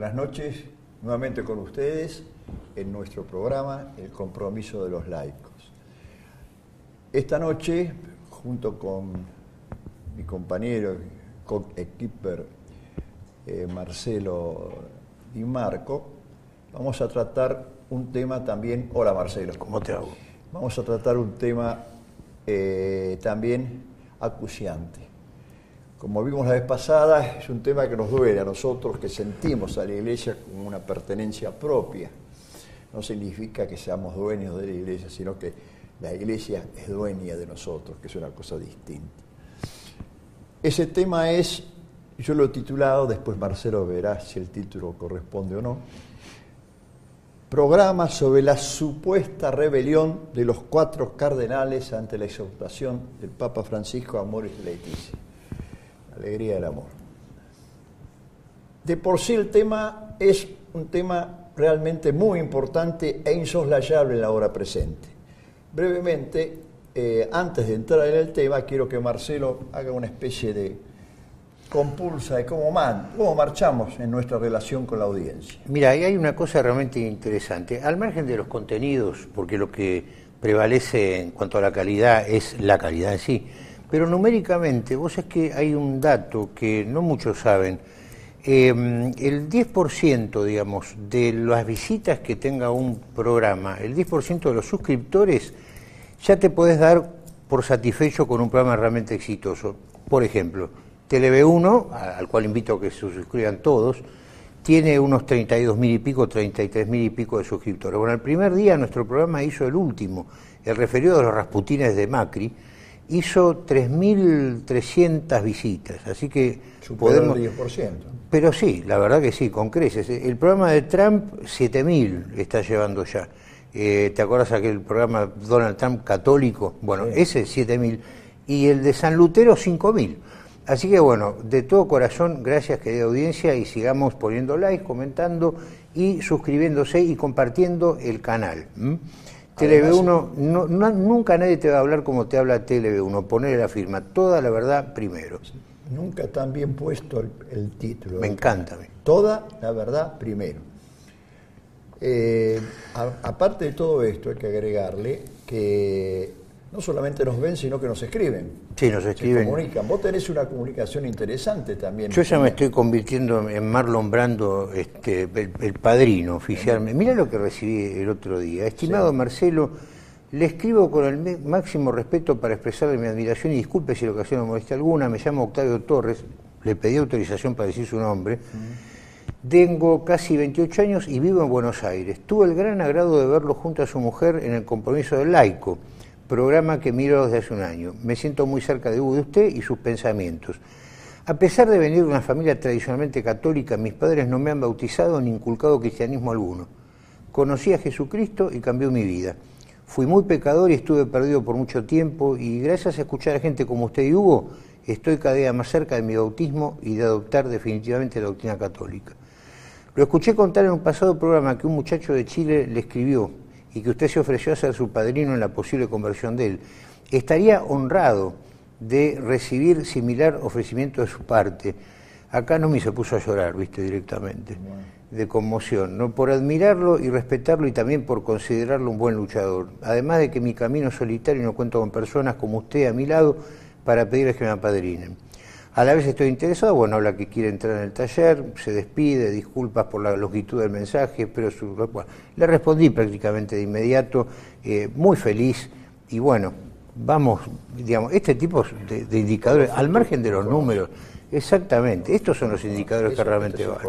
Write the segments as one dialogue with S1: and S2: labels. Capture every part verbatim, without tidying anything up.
S1: Buenas noches, nuevamente con ustedes en nuestro programa El Compromiso de los Laicos. Esta noche, junto con mi compañero, co-equiper eh, Marcelo Di Marco, vamos a tratar un tema también... Hola Marcelo.
S2: ¿Cómo te hago?
S1: Vamos a tratar un tema eh, también acuciante. Como vimos la vez pasada, es un tema que nos duele a nosotros, que sentimos a la Iglesia como una pertenencia propia. No significa que seamos dueños de la Iglesia, sino que la Iglesia es dueña de nosotros, que es una cosa distinta. Ese tema es, yo lo he titulado, después Marcelo verá si el título corresponde o no, Programa sobre la supuesta rebelión de los cuatro cardenales ante la exhortación del Papa Francisco Amoris Laetitia. Alegría del amor. De por sí el tema es un tema realmente muy importante e insoslayable en la hora presente. Brevemente, eh, antes de entrar en el tema, quiero que Marcelo haga una especie de compulsa de cómo, man, cómo marchamos en nuestra relación con la audiencia.
S2: Mira, ahí hay una cosa realmente interesante. Al margen de los contenidos, porque lo que prevalece en cuanto a la calidad es la calidad en sí, pero numéricamente, vos sabés que hay un dato que no muchos saben. Eh, el diez por ciento, digamos, de las visitas que tenga un programa, el diez por ciento de los suscriptores, ya te podés dar por satisfecho con un programa realmente exitoso. Por ejemplo, Tele V uno, al cual invito a que se suscriban todos, tiene unos treinta y dos mil y pico, treinta y tres mil y pico de suscriptores. Bueno, el primer día nuestro programa hizo el último, el referido de los Rasputines de Macri, hizo tres mil trescientas visitas, así que
S1: superó
S2: podemos...
S1: el diez por ciento.
S2: Pero sí, la verdad que sí, con creces. El programa de Trump, siete mil está llevando ya. Eh, ¿Te acuerdas aquel programa Donald Trump católico? Bueno, sí. Ese siete mil. Y el de San Lutero, cinco mil. Así que bueno, de todo corazón, gracias querida audiencia, y sigamos poniendo like, comentando y suscribiéndose y compartiendo el canal. ¿Mm? Tele V uno, no, no, nunca nadie te va a hablar como te habla Tele V uno, ponerle la firma, toda la verdad primero.
S1: Nunca tan bien puesto el, el título.
S2: Me encanta.
S1: Canal. Toda la verdad primero. Eh, a, aparte de todo esto, hay que agregarle que no solamente nos ven, sino que nos escriben.
S2: Sí, nos escriben.
S1: Se comunican. Vos tenés una comunicación interesante también.
S2: Yo ya me estoy convirtiendo en Marlon Brando, este, el, el padrino oficialmente. Mira lo que recibí el otro día. Estimado sí. Marcelo, le escribo con el máximo respeto para expresarle mi admiración y disculpe si le ocasiona molestia alguna. Me llamo Octavio Torres, le pedí autorización para decir su nombre. Mm. Tengo casi veintiocho años y vivo en Buenos Aires. Tuve el gran agrado de verlo junto a su mujer en El Compromiso del Laico, programa que miro desde hace un año. Me siento muy cerca de usted y sus pensamientos. A pesar de venir de una familia tradicionalmente católica, mis padres no me han bautizado ni inculcado cristianismo alguno. Conocí a Jesucristo y cambió mi vida. Fui muy pecador y estuve perdido por mucho tiempo, y gracias a escuchar a gente como usted y Hugo, estoy cada día más cerca de mi bautismo y de adoptar definitivamente la doctrina católica. Lo escuché contar en un pasado programa que un muchacho de Chile le escribió y que usted se ofreció a ser su padrino en la posible conversión de él. Estaría honrado de recibir similar ofrecimiento de su parte. Acá no me se puso a llorar, viste, directamente, de conmoción, ¿no? Por admirarlo y respetarlo, y también por considerarlo un buen luchador. Además de que mi camino es solitario y no cuento con personas como usted a mi lado para pedirles que me apadrinen. A la vez estoy interesado, bueno, habla que quiere entrar en el taller, se despide, disculpas por la longitud del mensaje, pero su, bueno, le respondí prácticamente de inmediato, eh, muy feliz, y bueno, vamos, digamos, este tipo de, de indicadores, al margen de los números, exactamente, estos son los indicadores que realmente valen.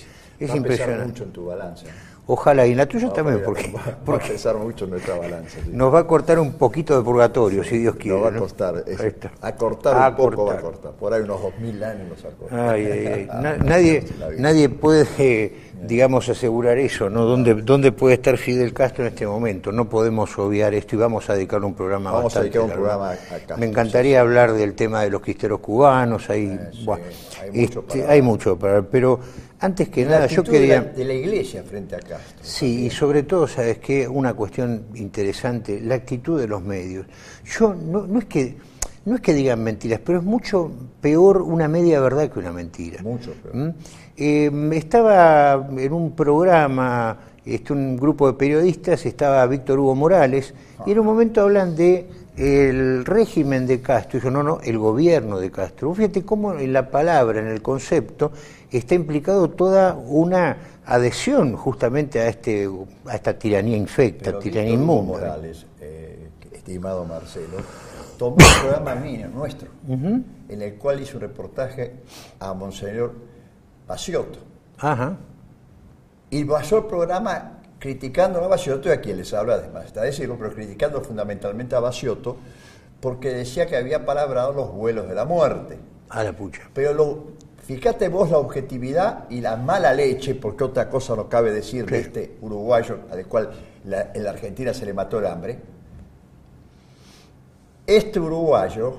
S2: Es impresionante.
S1: Mucho en tu balanza.
S2: Ojalá, y la tuya
S1: no,
S2: también,
S1: va,
S2: porque,
S1: va,
S2: porque
S1: va a pesar mucho en nuestra balanza. Sí.
S2: Nos va a cortar un poquito de purgatorio, sí, si Dios quiere.
S1: Nos va a
S2: ¿no?
S1: costar, es, a cortar a un poco cortar. va a cortar, por ahí unos dos mil años nos va a cortar.
S2: Ay, ay, ay. Na, nadie, nadie puede, eh, digamos, asegurar eso, ¿no? ¿Dónde, ¿Dónde puede estar Fidel Castro en este momento? No podemos obviar esto y vamos a dedicar un programa
S1: vamos
S2: bastante
S1: a dedicar un
S2: largo.
S1: programa a Castro.
S2: Me encantaría sí, hablar del tema de los cristeros cubanos, hay, eh, sí, bueno, hay mucho este, para hay mucho para pero antes que
S1: la
S2: nada yo quería...
S1: De la, de la Iglesia frente a Castro.
S2: Sí, también. Y sobre todo, ¿sabes qué? Una cuestión interesante, la actitud de los medios. Yo no, no es que... no es que digan mentiras, pero es mucho peor una media verdad que una mentira.
S1: Mucho peor.
S2: ¿Mm? Eh, estaba en un programa, este, un grupo de periodistas, estaba Víctor Hugo Morales, ah. y en un momento hablan de el régimen de Castro. Y yo, no, no, el gobierno de Castro. Fíjate cómo en la palabra, en el concepto, está implicado toda una adhesión justamente a este a esta tiranía infecta,
S1: Pero
S2: tiranía
S1: Víctor Hugo
S2: inmunda.
S1: Morales, eh, estimado Marcelo, tomó un programa mío, nuestro, uh-huh. en el cual hizo un reportaje a Monseñor Baciotto.
S2: Ajá.
S1: Y basó el programa criticando a Baciotto, y a quien les habla, además está decirlo, pero criticando fundamentalmente a Baciotto, porque decía que había palabrado los vuelos de la muerte.
S2: A la pucha.
S1: Pero lo, fíjate vos la objetividad y la mala leche, porque otra cosa no cabe decir sí. de este uruguayo al cual la, en la Argentina se le mató el hambre. Este uruguayo,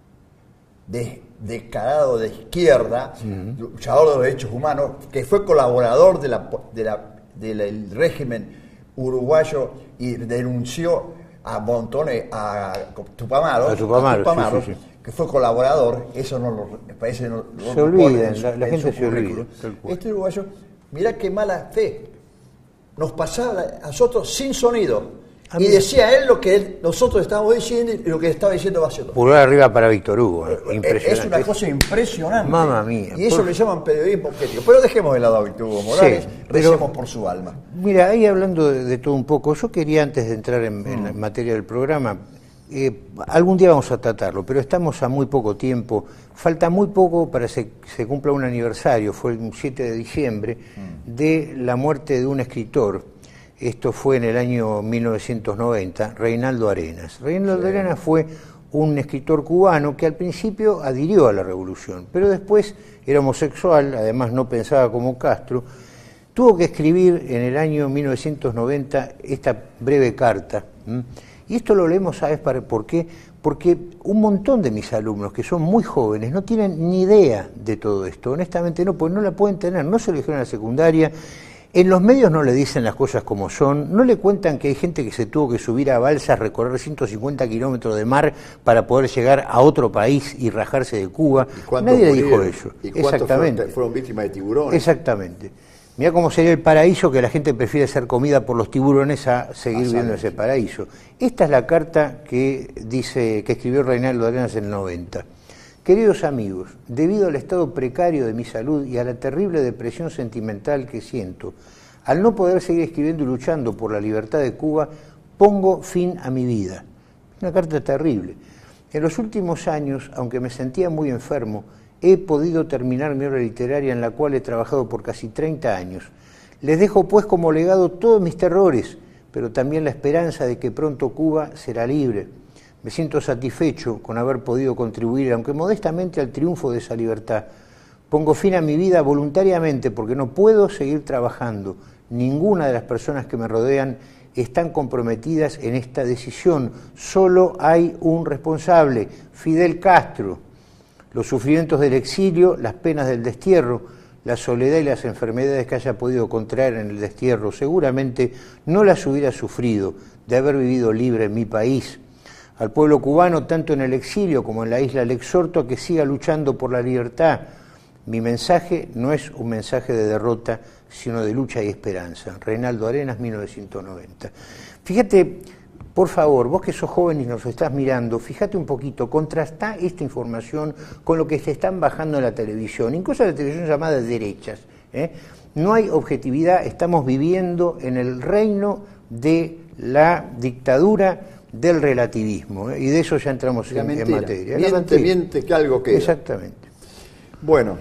S1: de, descarado de izquierda, uh-huh. luchador de los derechos humanos, que fue colaborador de la, de la, del régimen uruguayo y denunció a montones, a Tupamaros,
S2: a Tupamaros, a Tupamaros
S1: sí, sí, sí. que fue colaborador, eso no lo, me parece no,
S2: se
S1: no
S2: olvida,
S1: su,
S2: la, la gente se olvida.
S1: Este uruguayo, mirá qué mala fe, nos pasaba a nosotros sin sonido. A y decía él lo que él, nosotros estábamos diciendo y lo que estaba diciendo Baciotto.
S2: Pulgar arriba para Víctor Hugo, eh, impresionante.
S1: Es una cosa impresionante.
S2: Mamma mía.
S1: Y eso por... le llaman periodismo objetivo. Pero dejemos de lado a Víctor Hugo Morales, sí, recemos por su alma.
S2: Mira, ahí hablando de, de todo un poco, yo quería antes de entrar en, mm. en la materia del programa, eh, algún día vamos a tratarlo, pero estamos a muy poco tiempo, falta muy poco para que se, se cumpla un aniversario, fue el siete de diciembre, mm. de la muerte de un escritor. Esto fue en el año mil novecientos noventa, Reinaldo Arenas. Reinaldo sí. Arenas fue un escritor cubano que al principio adhirió a la revolución, pero después era homosexual, además no pensaba como Castro. Tuvo que escribir en el año mil novecientos noventa esta breve carta. ¿Mm? Y esto lo leemos, ¿sabes por qué? Porque un montón de mis alumnos, que son muy jóvenes, no tienen ni idea de todo esto. Honestamente no, porque no la pueden tener, no se lo dijeron en la secundaria. En los medios no le dicen las cosas como son, no le cuentan que hay gente que se tuvo que subir a balsas, recorrer ciento cincuenta kilómetros de mar para poder llegar a otro país y rajarse de Cuba. Nadie le dijo eso.
S1: ¿Y cuántos Exactamente. Fueron, fueron víctimas de tiburones?
S2: Exactamente. Mirá cómo sería el paraíso, que la gente prefiere ser comida por los tiburones a seguir viendo ese paraíso. Esta es la carta que dice que escribió Reinaldo Arenas en el noventa. Queridos amigos, debido al estado precario de mi salud y a la terrible depresión sentimental que siento, al no poder seguir escribiendo y luchando por la libertad de Cuba, pongo fin a mi vida. Una carta terrible. En los últimos años, aunque me sentía muy enfermo, he podido terminar mi obra literaria en la cual he trabajado por casi treinta años. Les dejo pues como legado todos mis terrores, pero también la esperanza de que pronto Cuba será libre. Me siento satisfecho con haber podido contribuir, aunque modestamente, al triunfo de esa libertad. Pongo fin a mi vida voluntariamente porque no puedo seguir trabajando. Ninguna de las personas que me rodean están comprometidas en esta decisión. Solo hay un responsable, Fidel Castro. Los sufrimientos del exilio, las penas del destierro, la soledad y las enfermedades que haya podido contraer en el destierro, seguramente no las hubiera sufrido de haber vivido libre en mi país. Al pueblo cubano, tanto en el exilio como en la isla, le exhorto a que siga luchando por la libertad. Mi mensaje no es un mensaje de derrota, sino de lucha y esperanza. Reinaldo Arenas, mil novecientos noventa. Fíjate, por favor, vos que sos joven y nos estás mirando, fíjate un poquito, contrastá esta información con lo que se están bajando en la televisión, incluso en la televisión llamada derechas. ¿eh? No hay objetividad, estamos viviendo en el reino de la dictadura del relativismo, ¿eh? Y de eso ya entramos en, en materia.
S1: Miente, miente que algo queda.
S2: Exactamente.
S1: Bueno,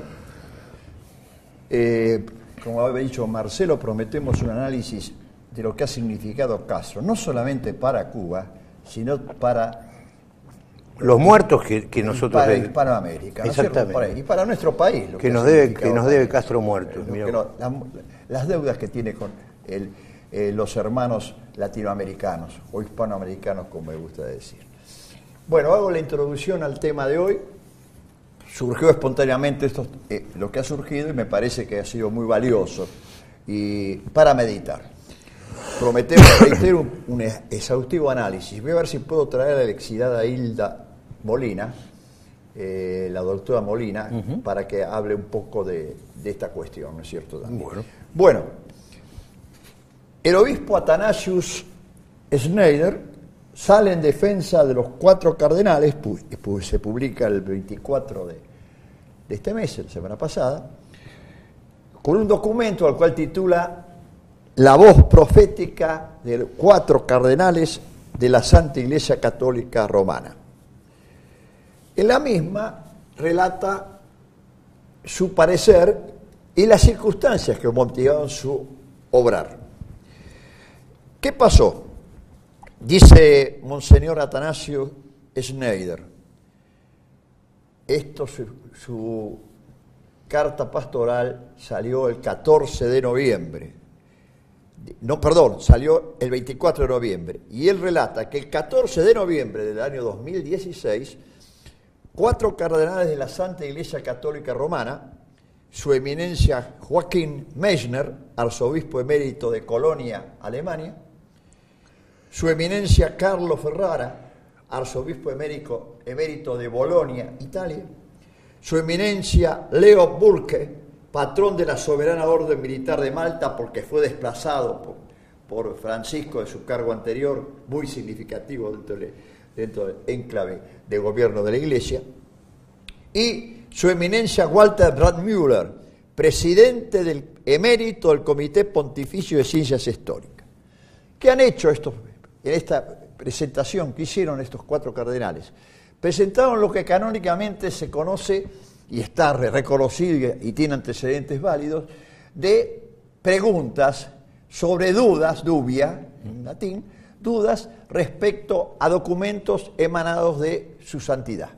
S1: eh, como había dicho Marcelo, prometemos un análisis de lo que ha significado Castro, no solamente para Cuba, sino para
S2: los muertos que, que nosotros
S1: para Hispanoamérica, ¿no?
S2: Exactamente.
S1: Para, y para nuestro país, lo
S2: que,
S1: que
S2: nos debe que nos debe Castro muertos.
S1: Eh, no, la, las deudas que tiene con el Eh, los hermanos latinoamericanos o hispanoamericanos, como me gusta decir. Bueno, hago la introducción al tema de hoy. Surgió espontáneamente esto, eh, lo que ha surgido, y me parece que ha sido muy valioso y para meditar. Prometemos reiterar un, un exhaustivo análisis. Voy a ver si puedo traer a la exilada Hilda Molina, eh, la doctora Molina,
S2: Uh-huh.
S1: para que hable un poco de, de esta cuestión, ¿no es cierto? También.
S2: Bueno.
S1: Bueno, el obispo Athanasius Schneider sale en defensa de los cuatro cardenales, pu- pu- se publica el veinticuatro de, de este mes, la semana pasada, con un documento al cual titula La voz profética de los cuatro cardenales de la Santa Iglesia Católica Romana. En la misma relata su parecer y las circunstancias que motivaron su obrar. ¿Qué pasó? Dice Monseñor Athanasio Schneider, esto su, su carta pastoral salió el catorce de noviembre, no, perdón, salió el veinticuatro de noviembre, y él relata que el catorce de noviembre del año dos mil dieciséis, cuatro cardenales de la Santa Iglesia Católica Romana, su eminencia Joaquín Mechner, arzobispo emérito de Colonia, Alemania, su eminencia Carlo Ferrara, arzobispo emérito, emérito de Bolonia, Italia, su eminencia Leo Burke, patrón de la Soberana Orden Militar de Malta porque fue desplazado por, por Francisco de su cargo anterior, muy significativo dentro, de, dentro del enclave de gobierno de la Iglesia, y su eminencia Walter Brandmüller, presidente del emérito del Comité Pontificio de Ciencias Históricas. ¿Qué han hecho estos, en esta presentación que hicieron estos cuatro cardenales? Presentaron lo que canónicamente se conoce y está reconocido y tiene antecedentes válidos, de preguntas sobre dudas, dubia, en latín, dudas respecto a documentos emanados de su santidad.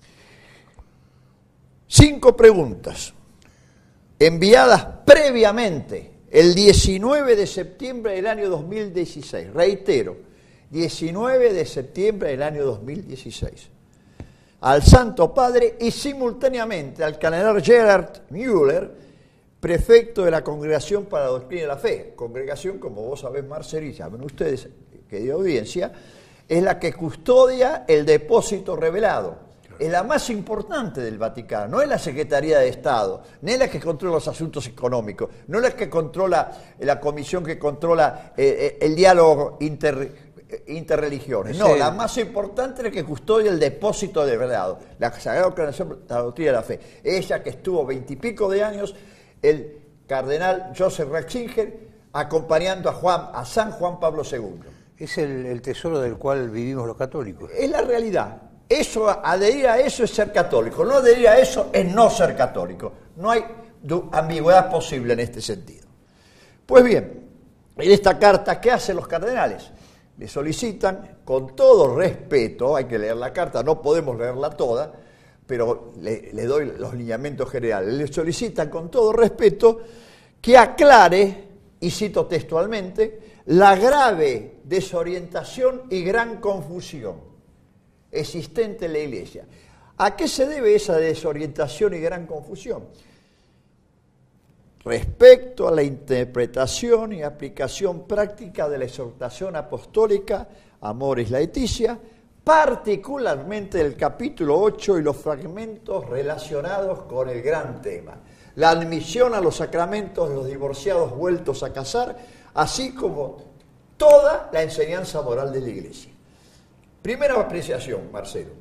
S1: Cinco preguntas enviadas previamente el diecinueve de septiembre del año dos mil dieciséis, reitero, diecinueve de septiembre del año dos mil dieciséis, al Santo Padre y simultáneamente al cardenal Gerhard Müller, prefecto de la Congregación para la Doctrina de la Fe. Congregación, como vos sabés, Marcelo, y saben ustedes, querida audiencia, es la que custodia el depósito revelado. Es la más importante del Vaticano, no es la Secretaría de Estado, ni es la que controla los asuntos económicos, no es la que controla la comisión que controla eh, el diálogo inter interreligiones. No, sí. La más importante es la que custodia el depósito de verdad, la Sagrada Congregación de la Doctrina de la Fe. Ella que estuvo veintipico de años, el cardenal Joseph Ratzinger, acompañando a Juan, a San Juan Pablo segundo.
S2: Es el, el tesoro del cual vivimos los católicos.
S1: Es la realidad. Eso, adherir a eso es ser católico. No adherir a eso es no ser católico. No hay ambigüedad posible en este sentido. Pues bien, en esta carta, ¿qué hacen los cardenales? Le solicitan, con todo respeto, hay que leer la carta, no podemos leerla toda, pero le, le doy los lineamientos generales, le solicitan con todo respeto que aclare, y cito textualmente, la grave desorientación y gran confusión existente en la Iglesia. ¿A qué se debe esa desorientación y gran confusión? Respecto a la interpretación y aplicación práctica de la exhortación apostólica Amoris Laetitia, particularmente del capítulo ocho y los fragmentos relacionados con el gran tema, la admisión a los sacramentos de los divorciados vueltos a casar, así como toda la enseñanza moral de la Iglesia. Primera apreciación, Marcelo.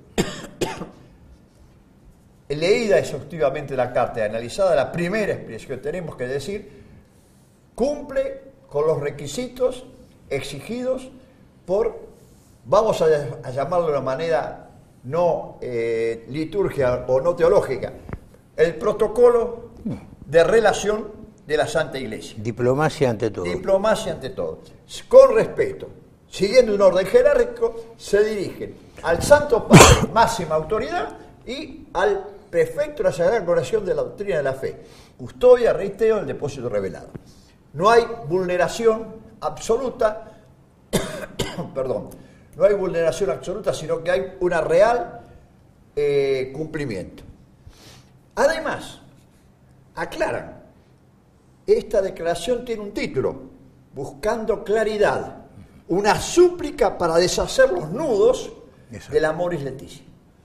S1: Leída exhaustivamente la carta y analizada, la primera expresión que tenemos que decir, cumple con los requisitos exigidos por, vamos a, a llamarlo de una manera no eh, liturgia o no teológica, el protocolo de relación de la Santa Iglesia.
S2: Diplomacia ante todo.
S1: Diplomacia ante todo. Con respeto, siguiendo un orden jerárquico, se dirigen al Santo Padre, máxima autoridad, y al prefecto de la Sagrada Congregación de la Doctrina de la Fe. Custodia, reitero, el depósito revelado. No hay vulneración absoluta, perdón, no hay vulneración absoluta, sino que hay una real eh, cumplimiento. Además, aclaran, esta declaración tiene un título, Buscando Claridad, una súplica para deshacer los nudos Exacto. del Amoris Laetitia.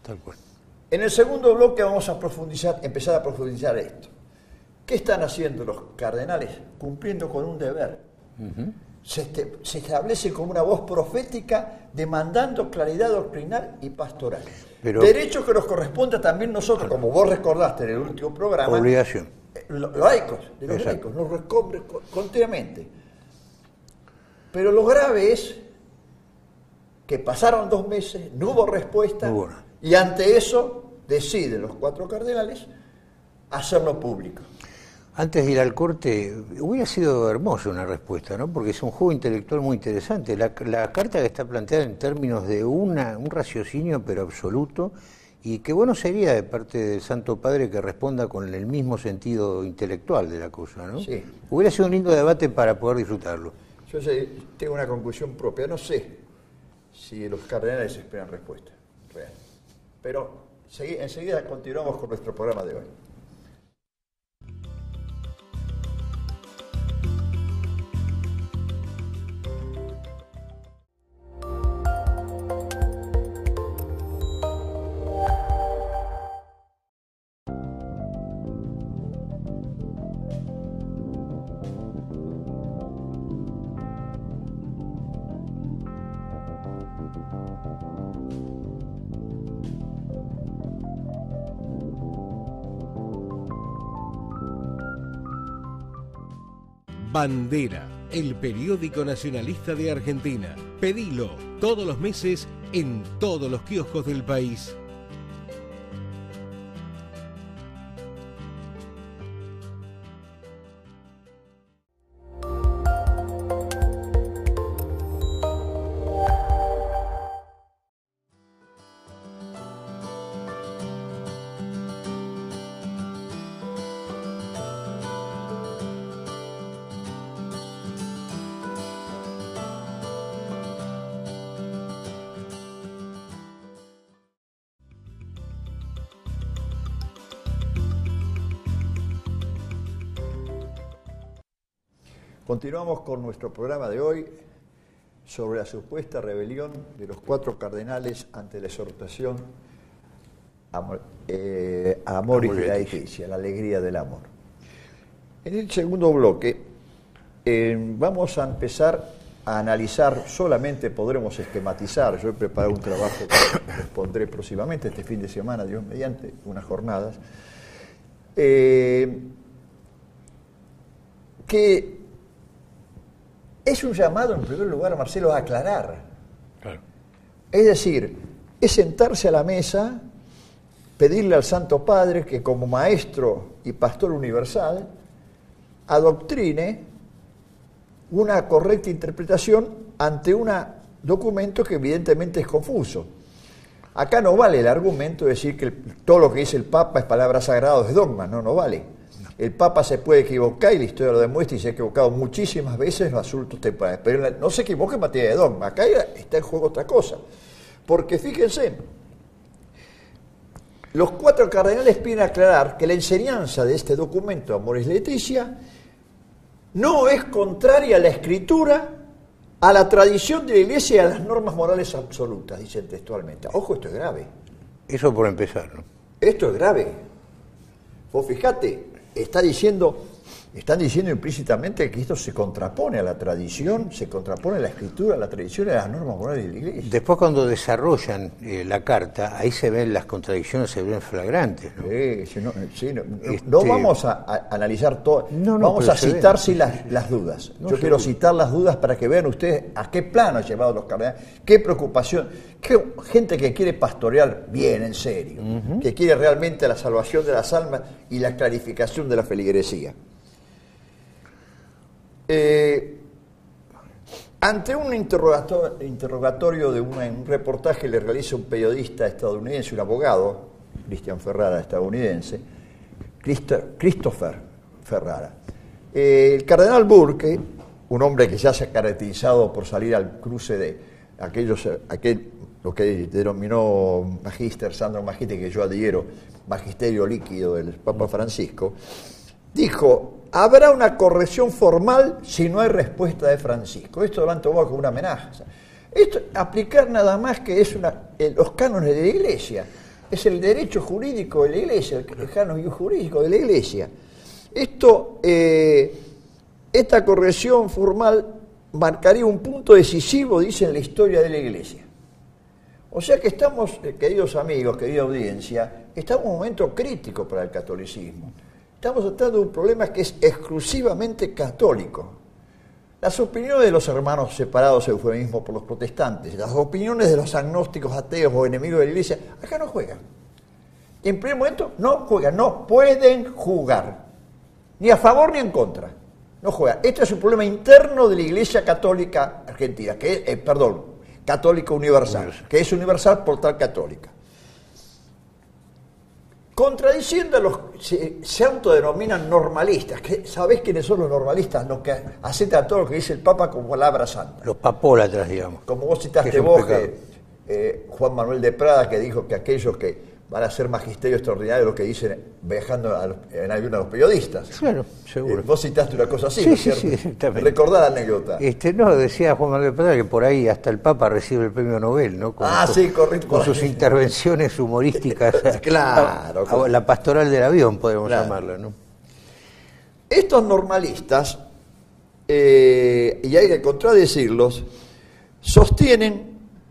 S2: Tal cual.
S1: En el segundo bloque vamos a profundizar, empezar a profundizar esto. ¿Qué están haciendo los cardenales? Cumpliendo con un deber. Uh-huh. Se, este, se establece como una voz profética demandando claridad doctrinal y pastoral. Pero, derecho que nos corresponde también nosotros, como vos recordaste en el último programa.
S2: Obligación.
S1: Los laicos, de los Exacto. laicos, nos responde continuamente. Pero lo grave es que pasaron dos meses, no hubo respuesta, no hubo. Y ante eso deciden los cuatro cardenales hacerlo público.
S2: Antes de ir al corte, hubiera sido hermosa una respuesta, ¿no? Porque es un juego intelectual muy interesante. La, la carta que está planteada en términos de una, un raciocinio, pero absoluto, y qué bueno sería de parte del Santo Padre que responda con el mismo sentido intelectual de la cosa, ¿no?
S1: Sí.
S2: Hubiera sido un lindo debate para poder disfrutarlo.
S1: Yo sé, tengo una conclusión propia. No sé si los cardenales esperan respuesta real. Pero segui- enseguida continuamos con nuestro programa de hoy.
S3: Bandera, el periódico nacionalista de Argentina. Pedilo todos los meses en todos los kioscos del país.
S1: Continuamos con nuestro programa de hoy sobre la supuesta rebelión de los cuatro cardenales ante la exhortación a, eh, a Amoris Laetitia, la alegría del amor. En el segundo bloque eh, vamos a empezar a analizar, solamente podremos esquematizar, yo he preparado un trabajo que les pondré próximamente, este fin de semana, Dios mediante, unas jornadas, eh, que es un llamado, en primer lugar, Marcelo, a aclarar.
S2: Claro.
S1: Es decir, es sentarse a la mesa, pedirle al Santo Padre que como maestro y pastor universal adoctrine una correcta interpretación ante un documento que evidentemente es confuso. Acá no vale el argumento de decir que el, todo lo que dice el Papa es palabra sagrada, es dogma, no, no vale. El Papa se puede equivocar y la historia lo demuestra y se ha equivocado muchísimas veces en los asuntos temporales, pero no se equivoque en materia de dogma. Acá está en juego otra cosa. Porque fíjense, los cuatro cardenales piden aclarar que la enseñanza de este documento, Amoris Laetitia, no es contraria a la Escritura, a la tradición de la Iglesia y a las normas morales absolutas, dicen textualmente. Ojo, esto es grave.
S2: Eso por empezar, ¿no?
S1: Esto es grave. Vos fijate, está diciendo, están diciendo implícitamente que esto se contrapone a la tradición, se contrapone a la Escritura, a la tradición y a las normas morales de la Iglesia.
S2: Después cuando desarrollan eh, la carta, ahí se ven las contradicciones, se ven flagrantes, ¿no?
S1: Sí, sí, no, sí, no,
S2: este...
S1: no vamos a, a analizar todo,
S2: no, no,
S1: vamos a citar sí
S2: ve.
S1: las, las dudas.
S2: No,
S1: Yo quiero citar las dudas para que vean ustedes a qué plano han llevado los cardenales, qué preocupación, qué gente que quiere pastorear bien, en serio, uh-huh. que quiere realmente la salvación de las almas y la clarificación de la feligresía. Eh, ante un interrogatorio, interrogatorio de una, un reportaje que le realiza un periodista estadounidense, un abogado, Cristian Ferrara, estadounidense, Christopher Ferrara, eh, el cardenal Burke, un hombre que ya se ha caracterizado por salir al cruce de aquellos, aquel, lo que denominó Magister, Sandro Magister, que yo adhiero, magisterio líquido del Papa Francisco, dijo: habrá una corrección formal si no hay respuesta de Francisco. Esto lo han tomado como una amenaza. Esto, aplicar nada más que es una, eh, los cánones de la Iglesia. Es el derecho jurídico de la Iglesia, el canon jurídico de la Iglesia. Esto, eh, esta corrección formal marcaría un punto decisivo, dice, en la historia de la Iglesia. O sea que estamos, eh, queridos amigos, querida audiencia, estamos en un momento crítico para el catolicismo. Estamos tratando de un problema que es exclusivamente católico. Las opiniones de los hermanos separados, eufemismo por los protestantes, las opiniones de los agnósticos, ateos o enemigos de la Iglesia, acá no juegan. En primer momento, no juegan, no pueden jugar. Ni a favor ni en contra. No juegan. Este es un problema interno de la Iglesia Católica Argentina, que es, eh, perdón, Católica Universal, universal, que es universal por tal católica. Contradiciendo a los se, se autodenominan normalistas, que ¿sabés quiénes son los normalistas? Los que aceptan todo lo que dice el Papa como palabra santa.
S2: Los papólatras, digamos.
S1: Como vos citaste vos, que, eh, Juan Manuel de Prada, que dijo que aquellos que van a ser magisterio extraordinario, lo que dicen viajando a los, en avión a los periodistas.
S2: Claro, seguro.
S1: Eh, vos citaste una cosa así,
S2: sí,
S1: ¿no es
S2: sí,
S1: cierto?
S2: Sí, sí,
S1: recordá la anécdota.
S2: Este, no, decía Juan Manuel de Prada que por ahí hasta el Papa recibe el premio Nobel, ¿no? Con,
S1: ah,
S2: con,
S1: sí, correcto.
S2: Con sus intervenciones humorísticas.
S1: Claro.
S2: A, a, la pastoral del avión, podemos
S1: claro.
S2: llamarla, ¿no?
S1: Estos normalistas, eh, y hay que contradecirlos, sostienen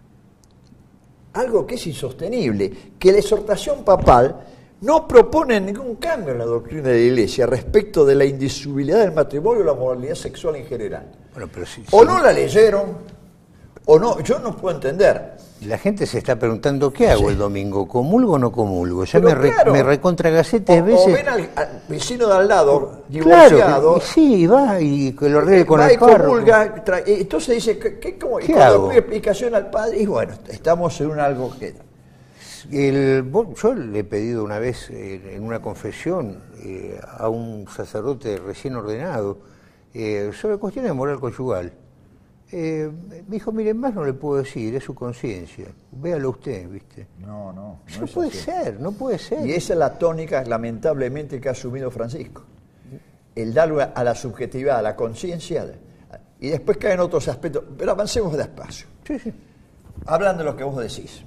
S1: algo que es insostenible, que la exhortación papal no propone ningún cambio en la doctrina de la Iglesia respecto de la indisolubilidad del matrimonio o la moralidad sexual en general.
S2: Bueno, pero si,
S1: o
S2: si
S1: no la leyeron, o no, yo no puedo entender.
S2: La gente se está preguntando, ¿qué hago sí. el domingo? ¿Comulgo o no comulgo? Ya
S1: pero
S2: me, re,
S1: claro,
S2: me recontragacete veces.
S1: O ven al, al vecino de al lado, divorciado.
S2: Claro, sí, va y que lo arregle con
S1: va
S2: el
S1: y
S2: párroco.
S1: comulga, tra, entonces dice, ¿qué, qué, cómo,
S2: ¿Qué
S1: cuando
S2: hago?
S1: pide explicación al padre, y bueno, estamos en un algo que...
S2: El, yo le he pedido una vez eh, en una confesión eh, a un sacerdote recién ordenado eh, sobre cuestiones de moral conyugal. Eh, me dijo, miren, más no le puedo decir, es su conciencia. Véalo usted, ¿viste?
S1: No, no.
S2: No, no puede así. ser, no puede ser.
S1: Y esa es la tónica, lamentablemente, que ha asumido Francisco. El darle a la subjetividad, a la conciencia, y después caen otros aspectos. Pero avancemos despacio.
S2: Sí, sí.
S1: Hablando de lo que vos decís.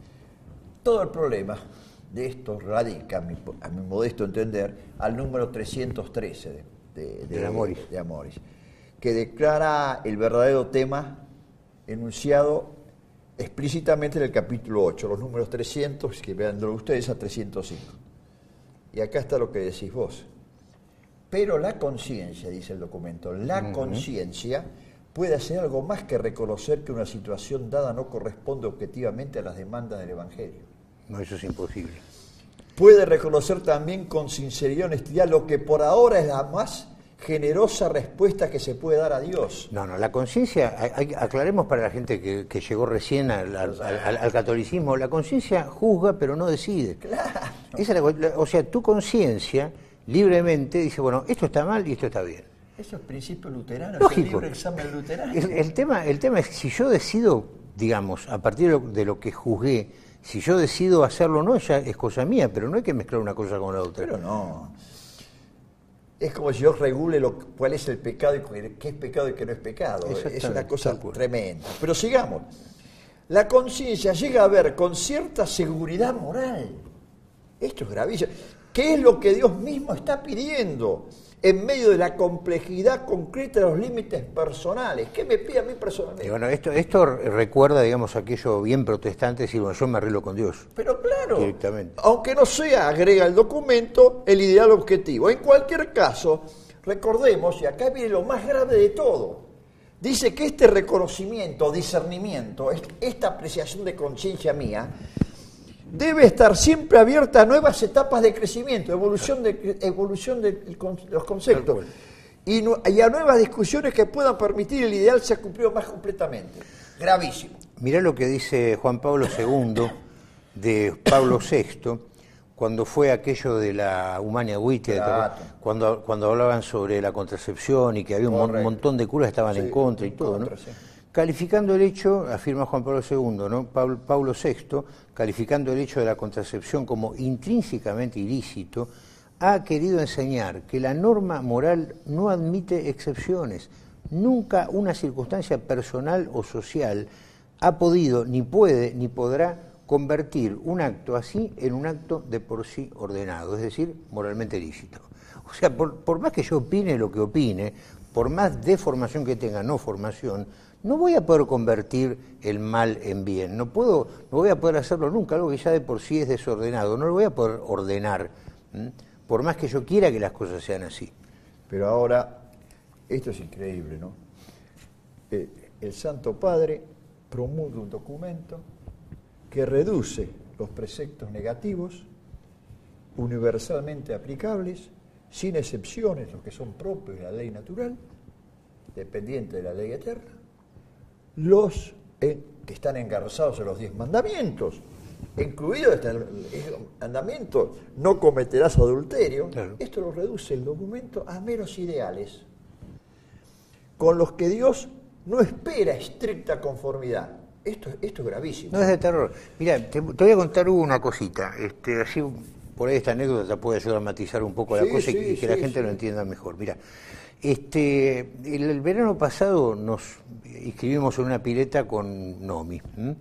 S1: Todo el problema de esto radica, a mi, a mi modesto entender, al número trescientos trece de, de, de,
S2: de, Amoris.
S1: de Amoris, que declara el verdadero tema enunciado explícitamente en el capítulo ocho, los números trescientos, que vean ustedes, a trescientos cinco. Y acá está lo que decís vos. Pero la conciencia, dice el documento, la uh-huh. conciencia puede hacer algo más que reconocer que una situación dada no corresponde objetivamente a las demandas del Evangelio.
S2: No, eso es imposible.
S1: Puede reconocer también con sinceridad y honestidad lo que por ahora es la más generosa respuesta que se puede dar a Dios.
S2: No, no, la conciencia, aclaremos para la gente que, que llegó recién al, al, al, al catolicismo, la conciencia juzga pero no decide.
S1: Claro.
S2: Esa es la, o sea, tu conciencia libremente dice, bueno, esto está mal y esto está bien.
S1: Eso es principio luterano,
S2: lógico.
S1: Es el libre examen luterano.
S2: El, el, tema, el tema es que si yo decido, digamos, a partir de lo, de lo que juzgué, si yo decido hacerlo o no, ya es cosa mía, pero no hay que mezclar una cosa con la otra.
S1: Pero no. Es como si yo regule lo, cuál es el pecado y qué es pecado y qué no es pecado. Es una cosa tremenda. Pero sigamos. La conciencia llega a ver con cierta seguridad moral. Esto es gravísimo. ¿Qué es lo que Dios mismo está pidiendo en medio de la complejidad concreta de los límites personales? ¿Qué me pide a mí personalmente?
S2: Y bueno, esto, esto recuerda, digamos, aquello bien protestante, decir, bueno, yo me arreglo con Dios.
S1: Pero claro,
S2: directamente.
S1: Aunque no sea, agrega el documento, el ideal objetivo. En cualquier caso, recordemos, y acá viene lo más grave de todo, dice que este reconocimiento, discernimiento, esta apreciación de conciencia mía, debe estar siempre abierta a nuevas etapas de crecimiento, evolución de, evolución de, de los conceptos, y, y a nuevas discusiones que puedan permitir el ideal sea cumplido más completamente. Gravísimo.
S2: Mirá lo que dice Juan Pablo segundo de Pablo sexto, cuando fue aquello de la Humania Vitae,
S1: claro.
S2: cuando, cuando hablaban sobre la contracepción y que había un Correcto. montón de curas que estaban sí, en contra y todo, contra, ¿no? Sí. Calificando el hecho, afirma Juan Pablo segundo, ¿no? Pablo, Pablo sexto, calificando el hecho de la contracepción como intrínsecamente ilícito, ha querido enseñar que la norma moral no admite excepciones. Nunca una circunstancia personal o social ha podido, ni puede, ni podrá convertir un acto así en un acto de por sí ordenado, es decir, moralmente lícito. O sea, por, por más que yo opine lo que opine, por más deformación que tenga, no formación, no voy a poder convertir el mal en bien, no puedo, no voy a poder hacerlo nunca, algo que ya de por sí es desordenado, no lo voy a poder ordenar, ¿m? Por más que yo quiera que las cosas sean así.
S1: Pero ahora, esto es increíble, ¿no? El, el Santo Padre promulga un documento que reduce los preceptos negativos, universalmente aplicables, sin excepciones, los que son propios de la ley natural, dependientes de la ley eterna, los eh, que están engarzados en los diez mandamientos, incluido este el, el mandamiento, no cometerás adulterio. Claro. Esto lo reduce el documento a meros ideales, con los que Dios no espera estricta conformidad. Esto, esto es gravísimo.
S2: No es de terror. Mira, te, te voy a contar una cosita, este, así por ahí esta anécdota puede ayudar a matizar un poco
S1: sí,
S2: la cosa
S1: sí,
S2: y que,
S1: sí,
S2: que la gente
S1: sí.
S2: lo entienda mejor. Mira, este, el, el verano pasado nos inscribimos en una pileta con Nomi. ¿m?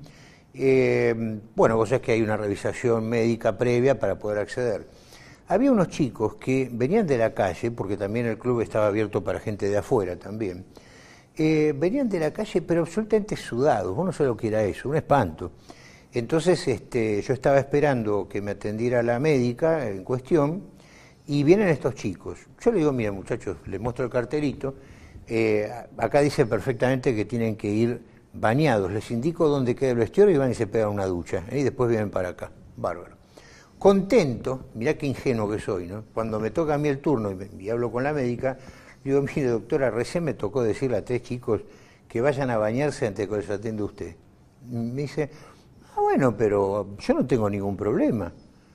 S2: Eh, bueno, vos sabés que hay una revisación médica previa para poder acceder. Había unos chicos que venían de la calle, porque también el club estaba abierto para gente de afuera también, eh, venían de la calle pero absolutamente sudados, vos no sabés lo que era eso, un espanto. Entonces este, yo estaba esperando que me atendiera la médica en cuestión y vienen estos chicos. Yo le digo, mira muchachos, les muestro el cartelito, eh, acá dice perfectamente que tienen que ir bañados, les indico dónde queda el vestidor y van y se pegan una ducha, ¿eh? Y después vienen para acá, bárbaro. Contento, mirá qué ingenuo que soy, ¿no? Cuando me toca a mí el turno y, me, y hablo con la médica, digo, mire doctora, recién me tocó decirle a tres chicos que vayan a bañarse antes de que les atienda usted. Me dice, ah bueno, pero yo no tengo ningún problema.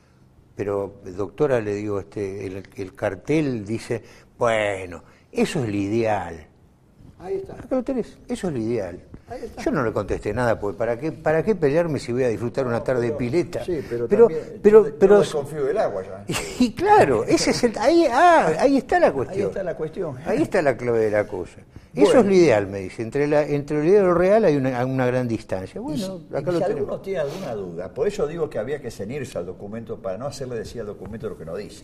S2: Pero doctora, le digo, este, el, el cartel dice, bueno, eso es lo ideal.
S1: Ahí está.
S2: Acá lo tenés, eso es lo ideal. Yo no le contesté nada, porque ¿para qué, para qué pelearme si voy a disfrutar no, una tarde
S1: pero,
S2: de pileta?
S1: Sí, pero,
S2: pero
S1: también,
S2: pero,
S1: yo,
S2: pero,
S1: yo desconfío del agua ya.
S2: Y, y claro, ese es el, ahí, ah, ahí está la cuestión.
S1: Ahí está la cuestión.
S2: Ahí está la clave de la cosa.
S1: Bueno.
S2: Eso es lo ideal, me dice. Entre, la, entre lo ideal y lo real hay una, una gran distancia. Bueno,
S1: y,
S2: acá
S1: y
S2: lo
S1: si
S2: tenemos.
S1: alguno tiene alguna duda, por eso digo que había que ceñirse al documento para no hacerle decir al documento lo que no dice.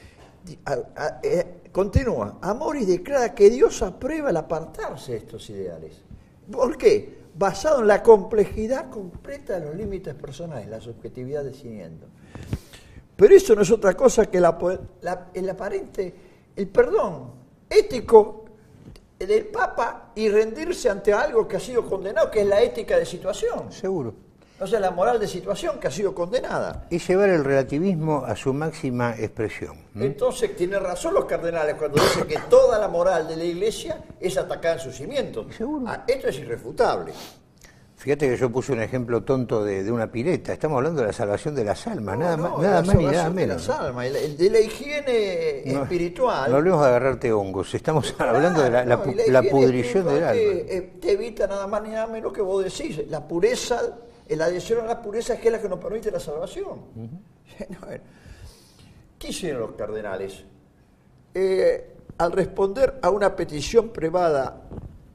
S1: A, a, eh, continúa. Amoris declara que Dios aprueba el apartarse de estos ideales. ¿Por qué? Basado en la complejidad completa de los límites personales, la subjetividad decidiendo. Pero eso no es otra cosa que la, la, el aparente, el perdón ético del Papa y rendirse ante algo que ha sido condenado, que es la ética de situación.
S2: Seguro.
S1: O sea, la moral de situación que ha sido condenada.
S2: Y llevar el relativismo a su máxima expresión. ¿Mm?
S1: Entonces, tienen razón los cardenales cuando dicen que toda la moral de la Iglesia es atacada en sus cimientos.
S2: Seguro.
S1: Ah, esto es irrefutable.
S2: Fíjate que yo puse un ejemplo tonto de, de una pileta. Estamos hablando de la salvación de las almas,
S1: No,
S2: nada,
S1: no,
S2: más, nada más ni nada
S1: de
S2: menos.
S1: las almas, el, el de la higiene
S2: no,
S1: espiritual.
S2: No hablemos de agarrarte hongos, estamos
S1: Claro,
S2: hablando de la, la,
S1: no,
S2: pu-
S1: la
S2: la pudrición del alma.
S1: Que, eh, te evita nada más ni nada menos que vos decís, la pureza, la adhesión a la pureza es que es la que nos permite la salvación. Uh-huh. ¿Qué hicieron los cardenales? Eh, al responder a una petición privada,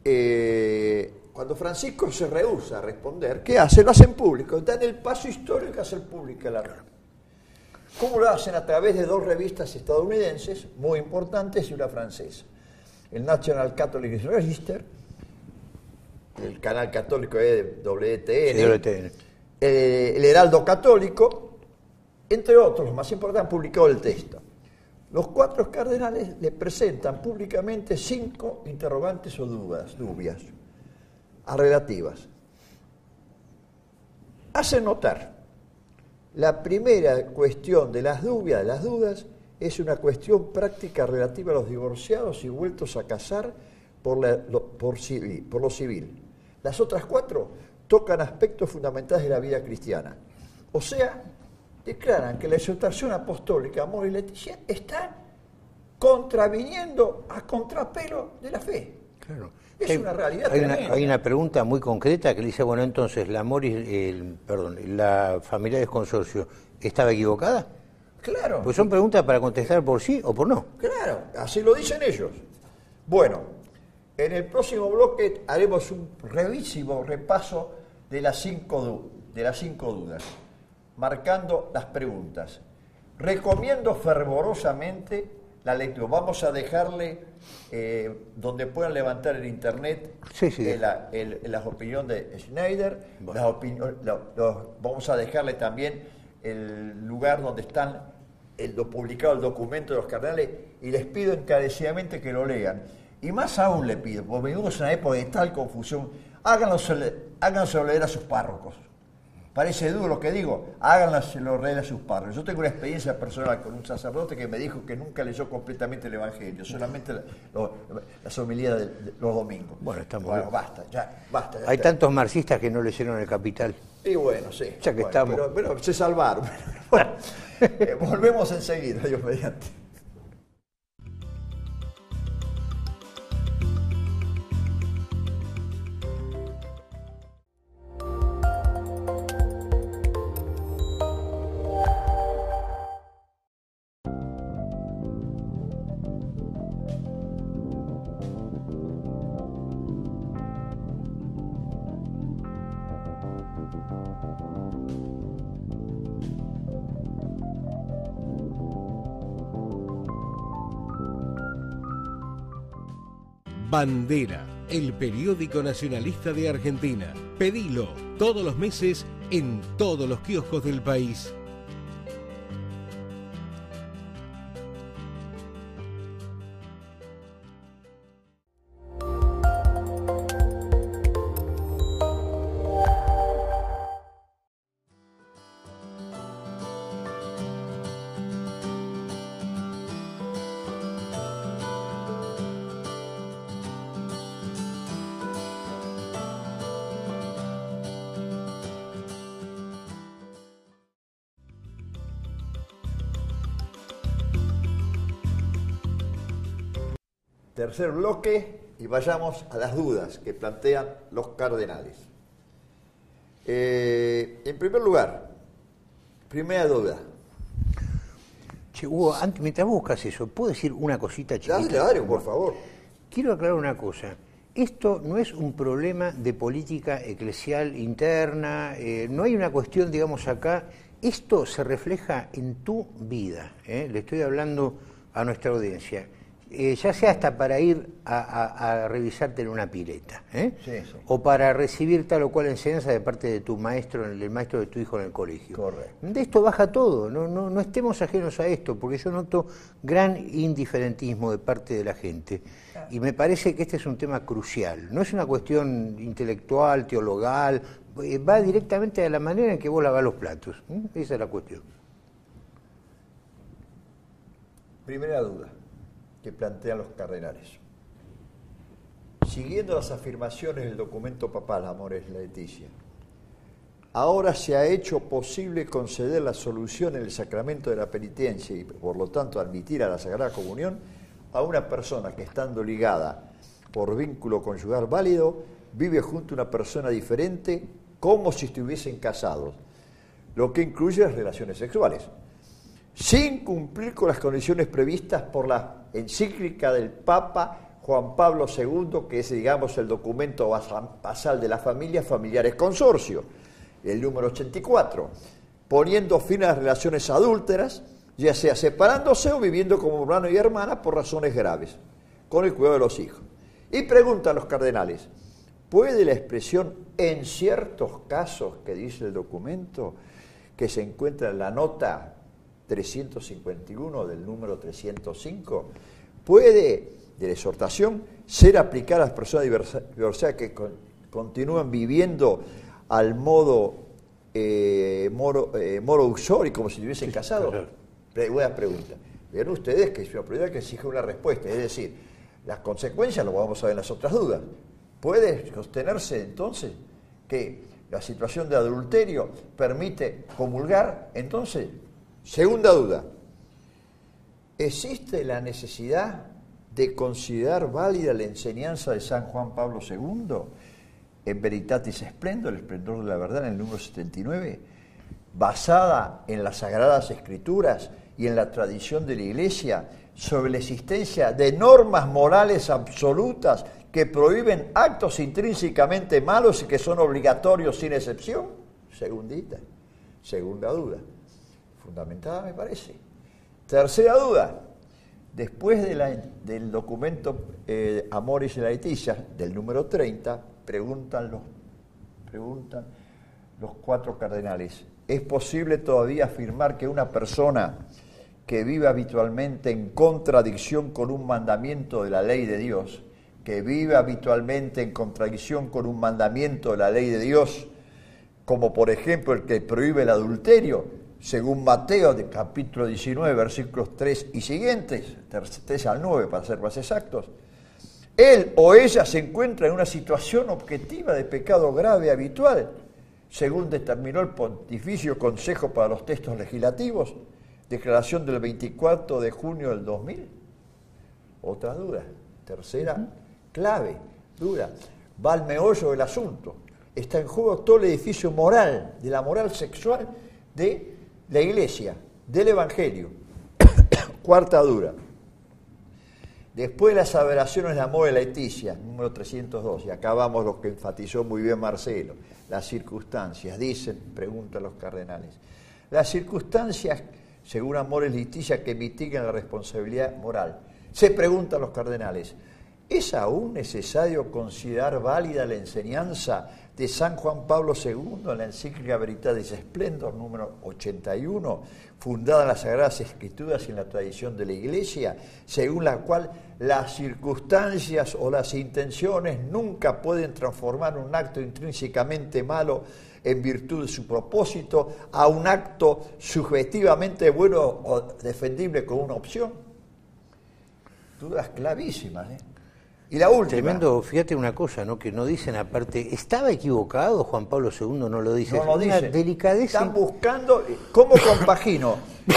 S1: eh, cuando Francisco se rehúsa a responder, ¿qué hace? Lo hacen público, dan el paso histórico de hacer pública la red. ¿Cómo lo hacen? A través de dos revistas estadounidenses muy importantes y una francesa. El National Catholic Register, el canal católico es W T N,
S2: W T N.
S1: Eh, el Heraldo Católico, entre otros, los más importantes, han publicado el texto. Los cuatro cardenales le presentan públicamente cinco interrogantes o dudas, dubias, relativas. Hacen notar, la primera cuestión de las dudas, de las dudas, es una cuestión práctica relativa a los divorciados y vueltos a casar por, la, lo, por, civil, por lo civil. Las otras cuatro tocan aspectos fundamentales de la vida cristiana. O sea, declaran que la exhortación apostólica Amoris Laetitia está contraviniendo a contrapelo de la fe.
S2: Claro.
S1: Es
S2: hay,
S1: una realidad
S2: hay
S1: tremenda.
S2: una, hay una pregunta muy concreta que le dice, bueno, entonces, la Amoris, el, perdón, la Familiares Consorcio, ¿estaba equivocada?
S1: Claro.
S2: Pues son preguntas para contestar por sí o por no.
S1: Claro, así lo dicen ellos. Bueno, en el próximo bloque haremos un brevísimo repaso de las cinco, de las cinco dudas, marcando las preguntas. Recomiendo fervorosamente la lectura. Vamos a dejarle eh, donde puedan levantar en internet
S2: sí, sí.
S1: Eh, la, el, las opiniones de Schneider. Bueno. Las opinión, lo, lo, vamos a dejarle también el lugar donde están el, lo publicado el documento de los cardenales y les pido encarecidamente que lo lean. Y más aún le pido, porque vivimos en una época de tal confusión, háganlo, háganlo leer a sus párrocos. Parece duro lo que digo, háganlo leer a sus párrocos. Yo tengo una experiencia personal con un sacerdote que me dijo que nunca leyó completamente el Evangelio, solamente la, lo, las homilías de, de los domingos.
S2: Bueno, estamos
S1: bueno,
S2: bien.
S1: basta, ya, basta. Ya
S2: Hay
S1: está.
S2: Tantos marxistas que no leyeron El Capital.
S1: Y bueno, sí.
S2: Ya que
S1: bueno,
S2: estamos.
S1: Pero, pero se salvaron. Bueno, eh, volvemos enseguida, Dios mediante.
S3: Bandera, el periódico nacionalista de Argentina. Pedilo todos los meses en todos los kioscos del país. Tercer bloque y vayamos a las dudas que plantean los cardenales. Eh, en primer lugar, primera duda.
S2: Che, Hugo, antes, mientras buscas eso, ¿puedo decir una cosita chiquita?
S1: Dale, dale, por favor.
S2: Quiero aclarar una cosa. Esto no es un problema de política eclesial interna, eh, no hay una cuestión, digamos, acá. Esto se refleja en tu vida, ¿eh? Le estoy hablando a nuestra audiencia. Eh, ya sea hasta para ir a, a, a revisarte en una pileta, ¿eh?
S1: Sí, sí.
S2: O para recibir tal o cual enseñanza de parte de tu maestro, el maestro de tu hijo en el colegio.
S1: Correcto.
S2: De esto baja todo, no, no, no estemos ajenos a esto, porque yo noto gran indiferentismo de parte de la gente. Y me parece que este es un tema crucial. No es una cuestión intelectual, teologal, eh, va directamente a la manera en que vos lavás los platos. ¿eh? Esa es la cuestión.
S1: Primera duda que plantean los cardenales. Siguiendo las afirmaciones del documento papal, Amores Laetitia, ahora se ha hecho posible conceder la solución en el sacramento de la penitencia y por lo tanto admitir a la Sagrada Comunión a una persona que estando ligada por vínculo conyugal válido, vive junto a una persona diferente como si estuviesen casados, lo que incluye las relaciones sexuales, sin cumplir con las condiciones previstas por la encíclica del Papa Juan Pablo segundo, que es, digamos, el documento basal de la familia, Familiares Consorcio, el número ochenta y cuatro, poniendo fin a las relaciones adúlteras, ya sea separándose o viviendo como hermano y hermana por razones graves, con el cuidado de los hijos. Y preguntan los cardenales, ¿puede la expresión en ciertos casos que dice el documento, que se encuentra en la nota trescientos cincuenta y uno del número trescientos cinco, puede, de la exhortación, ser aplicada a las personas divorciadas que con, continúan viviendo al modo eh, moro, eh, moro uxori, como si estuviesen casados? Pre buena pregunta. Vean ustedes que es una pregunta que exige una respuesta, es decir, las consecuencias lo vamos a ver en las otras dudas. ¿Puede sostenerse entonces que la situación de adulterio permite comulgar? Entonces, segunda duda, ¿existe la necesidad de considerar válida la enseñanza de San Juan Pablo segundo en Veritatis Splendor, el esplendor de la verdad, en el número setenta y nueve, basada en las Sagradas Escrituras y en la tradición de la Iglesia sobre la existencia de normas morales absolutas que prohíben actos intrínsecamente malos y que son obligatorios sin excepción? segundita, segunda duda, fundamentada me parece. Tercera duda, después de la, del documento eh, Amoris Laetitia, del número treinta, preguntan los, preguntan los cuatro cardenales, ¿es posible todavía afirmar que una persona que vive habitualmente en contradicción con un mandamiento de la ley de Dios, que vive habitualmente en contradicción con un mandamiento de la ley de Dios, como por ejemplo el que prohíbe el adulterio, según Mateo, de capítulo diecinueve, versículos tres y siguientes, tres al nueve para ser más exactos, él o ella se encuentra en una situación objetiva de pecado grave habitual, según determinó el Pontificio Consejo para los Textos Legislativos, declaración del veinticuatro de junio del dos mil. Otra duda, tercera clave, duda, va al meollo del asunto. Está en juego todo el edificio moral, de la moral sexual de la Iglesia, del Evangelio. Cuarta duda. Después de las aseveraciones de Amoris Laetitia, número trescientos dos, y acá vamos lo que enfatizó muy bien Marcelo, las circunstancias, dicen, preguntan los cardenales, las circunstancias, según Amoris Laetitia, que mitigan la responsabilidad moral. Se preguntan los cardenales, ¿es aún necesario considerar válida la enseñanza de San Juan Pablo segundo en la encíclica Veritatis Splendor, número ochenta y uno, fundada en las Sagradas Escrituras y en la tradición de la Iglesia, según la cual las circunstancias o las intenciones nunca pueden transformar un acto intrínsecamente malo en virtud de su propósito a un acto subjetivamente bueno o defendible con una opción? Dudas clavísimas, ¿eh? Y la última.
S2: Tremendo, fíjate una cosa, ¿no? Que no dicen aparte, ¿estaba equivocado Juan Pablo segundo? No lo dice.
S1: No lo
S2: una
S1: dice.
S2: Delicadeza.
S1: Están buscando cómo compagino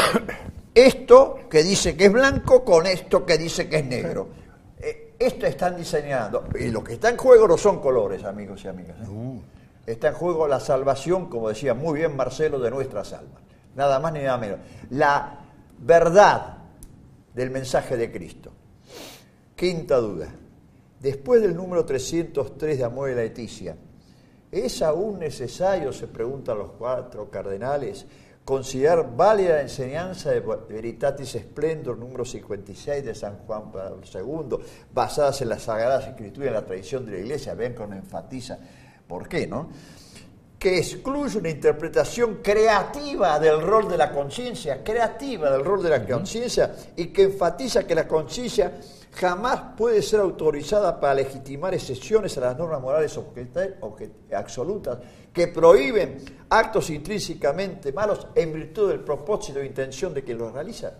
S1: esto que dice que es blanco con esto que dice que es negro. Eh, esto están diseñando. Y lo que está en juego no son colores, amigos y amigas, ¿eh? Uh. Está en juego la salvación, como decía muy bien Marcelo, de nuestras almas. Nada más ni nada menos. La verdad del mensaje de Cristo. Quinta duda. Después del número trescientos tres de Amoris Laetitia, ¿es aún necesario, se preguntan los cuatro cardenales, considerar válida la enseñanza de Veritatis Splendor, número cincuenta y seis de San Juan Pablo segundo, basadas en las Sagradas Escrituras y en la tradición de la Iglesia? Ven cómo enfatiza. ¿Por qué, no? Que excluye una interpretación creativa del rol de la conciencia, creativa del rol de la conciencia, y que enfatiza que la conciencia jamás puede ser autorizada para legitimar excepciones a las normas morales absolutas que prohíben actos intrínsecamente malos en virtud del propósito e intención de quien los realiza.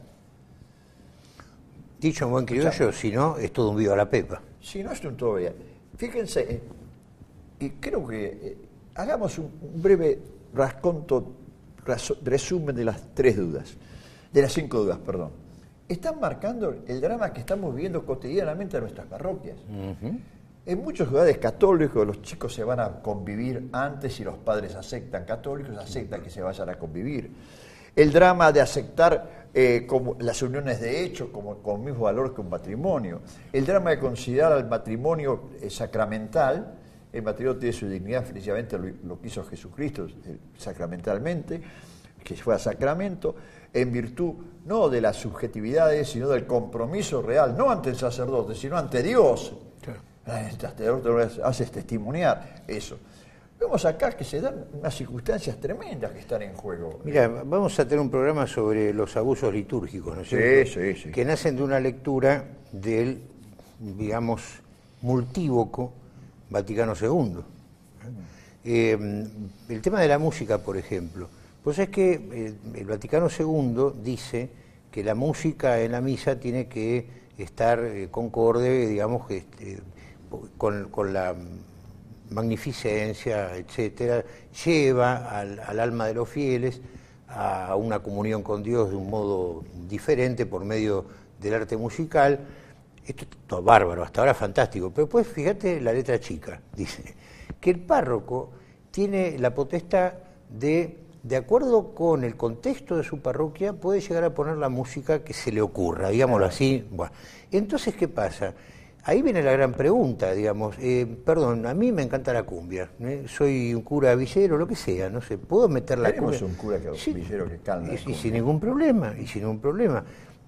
S2: Dicho en buen criollo, si no, es todo un viva la pepa.
S1: Si no, es un todo bien. Fíjense, eh, y creo que eh, hagamos un, un breve rasconto, resumen de las tres dudas, de las cinco dudas, perdón. Están marcando el drama que estamos viviendo cotidianamente en nuestras parroquias. Uh-huh. En muchos lugares católicos los chicos se van a convivir antes y los padres aceptan, católicos aceptan que se vayan a convivir. El drama de aceptar eh, como las uniones de hecho como, con el mismo valor que un matrimonio. El drama de considerar al matrimonio eh, sacramental. El matrimonio tiene su dignidad, felizmente lo, lo quiso Jesucristo eh, sacramentalmente, que fue a sacramento, en virtud no de las subjetividades, sino del compromiso real, no ante el sacerdote, sino ante Dios. Claro. El sacerdote hace testimoniar eso. Vemos acá que se dan unas circunstancias tremendas que están en juego.
S2: Mira, vamos a tener un programa sobre los abusos litúrgicos, ¿no es cierto?
S1: Sí, sí, sí.
S2: Que nacen de una lectura del, digamos, multívoco Vaticano segundo. Eh, el tema de la música, por ejemplo. Pues es que el, el Vaticano segundo dice que la música en la misa tiene que estar eh, concorde, digamos, este, con, con la magnificencia, etcétera, lleva al, al alma de los fieles a una comunión con Dios de un modo diferente por medio del arte musical. Esto es todo bárbaro, hasta ahora fantástico, pero pues fíjate la letra chica, dice que el párroco tiene la potestad de, de acuerdo con el contexto de su parroquia, puede llegar a poner la música que se le ocurra, digámoslo así. Bueno, entonces, ¿qué pasa? ahí viene la gran pregunta, digamos, eh, perdón, a mí me encanta la cumbia, ¿eh? Soy un cura villero, lo que sea, no sé, ¿puedo meter la
S1: Tenemos
S2: cumbia?
S1: un cura que,
S2: sí,
S1: villero que canta.
S2: Y, y sin ningún problema, y sin ningún problema.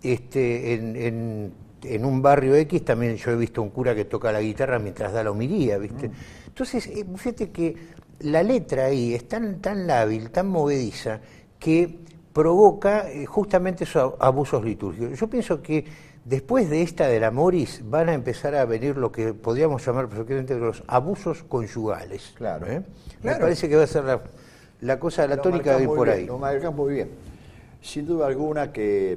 S2: Este, en, en, en un barrio X también yo he visto un cura que toca la guitarra mientras da la homilía, ¿viste? Mm. Entonces, eh, fíjate que la letra ahí es tan, tan lábil, tan movediza, que provoca eh, justamente esos abusos litúrgicos. Yo pienso que después de esta del Amoris van a empezar a venir lo que podríamos llamar perfectamente los abusos conyugales.
S1: Claro.
S2: ¿eh?
S1: Claro.
S2: Me parece que va a ser la, la cosa, la
S1: lo
S2: tónica de ir por
S1: bien,
S2: ahí.
S1: Lo marcamos muy bien. Sin duda alguna que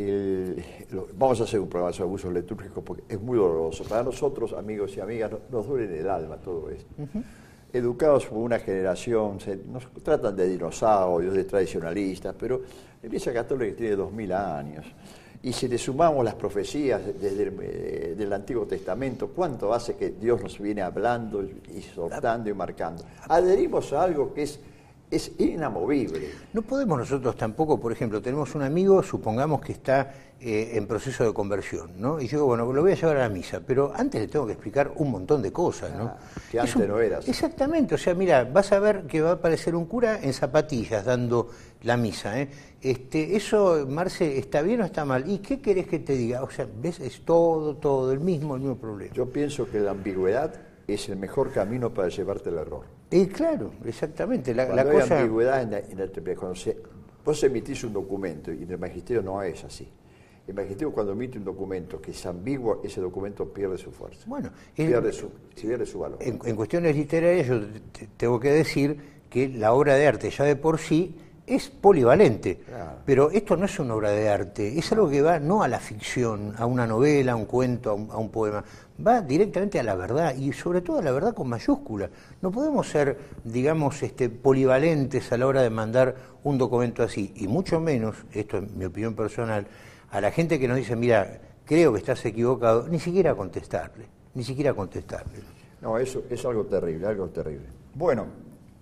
S1: el, lo, vamos a hacer un programa sobre abusos litúrgicos porque es muy doloroso. Para nosotros, amigos y amigas, nos, nos duele en el alma todo esto. Uh-huh. Educados por una generación, se, nos tratan de dinosaurios, de tradicionalistas, pero la Iglesia Católica tiene dos mil años. Y si le sumamos las profecías desde el eh, del Antiguo Testamento, ¿cuánto hace que Dios nos viene hablando y soltando y marcando? Adherimos a algo que es, es inamovible.
S2: No podemos nosotros tampoco, por ejemplo, tenemos un amigo, supongamos que está eh, en proceso de conversión, ¿no? Y yo digo, bueno, lo voy a llevar a la misa, pero antes le tengo que explicar un montón de cosas, ¿no?
S1: Ah, que antes un, no eras.
S2: Exactamente, o sea, mira, vas a ver que va a aparecer un cura en zapatillas dando la misa, ¿eh? Este, eso, Marce, ¿está bien o está mal? ¿Y qué querés que te diga? O sea, ves, es todo, todo, el mismo, el mismo problema.
S1: Yo pienso que la ambigüedad es el mejor camino para llevarte al error.
S2: Y claro, exactamente. La,
S1: cuando
S2: la
S1: hay
S2: cosa...
S1: ambigüedad en la, en la, cuando se, vos emitís un documento y en el magisterio no es así. El magisterio cuando emite un documento que es ambiguo, ese documento pierde su fuerza.
S2: Bueno,
S1: pierde, su, pierde su valor.
S2: En, en cuestiones literarias yo te, tengo que decir que la obra de arte ya de por sí es polivalente, claro. Pero esto no es una obra de arte, es algo que va no a la ficción, a una novela, a un cuento, a un, a un poema, va directamente a la verdad y sobre todo a la verdad con mayúscula. No podemos ser, digamos, este, polivalentes a la hora de mandar un documento así, y mucho menos, esto es mi opinión personal, a la gente que nos dice, mira, creo que estás equivocado, ni siquiera contestarle, ni siquiera contestarle.
S1: No, eso es algo terrible, algo terrible. Bueno,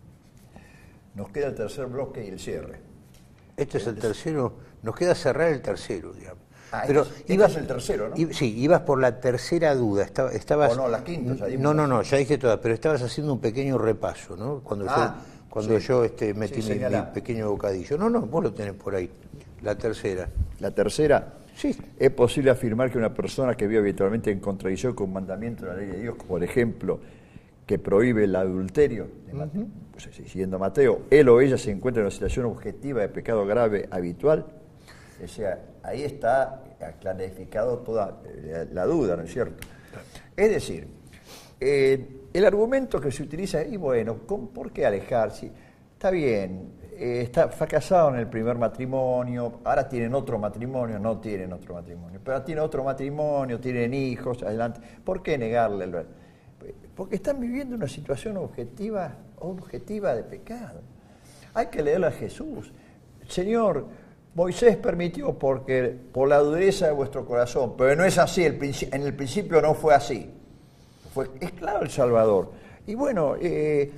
S1: nos queda el tercer bloque y el cierre.
S2: Este es el tercero, nos queda cerrar el tercero, digamos.
S1: Ah, pero este ibas, es el tercero, ¿no?
S2: Sí, ibas por la tercera duda. Estaba, estabas,
S1: o no, la quinta. Ya
S2: no, no, no, ya dije todas, pero estabas haciendo un pequeño repaso, ¿no? Cuando ah, yo, cuando sí. yo este, metí sí, mi, mi pequeño bocadillo. No, no, vos lo tenés por ahí. La tercera.
S1: La tercera.
S2: Sí.
S1: Es posible afirmar que una persona que vive habitualmente en contradicción con un mandamiento de la ley de Dios, por ejemplo, que prohíbe el adulterio, uh-huh. pues, siguiendo Mateo, él o ella se encuentra en una situación objetiva de pecado grave habitual. O sea, ahí está clarificado toda la, la duda, ¿no es cierto? Es decir, eh, el argumento que se utiliza, y bueno, ¿por qué alejarse? Está bien, eh, está fracasado en el primer matrimonio, ahora tienen otro matrimonio, no tienen otro matrimonio, pero tienen otro matrimonio, tienen hijos, adelante. ¿Por qué negarle el ver? Porque están viviendo una situación objetiva, objetiva de pecado. Hay que leerle a Jesús. Señor, Moisés permitió porque por la dureza de vuestro corazón, pero no es así, el, en el principio no fue así. Fue, es claro el Salvador. Y bueno, eh,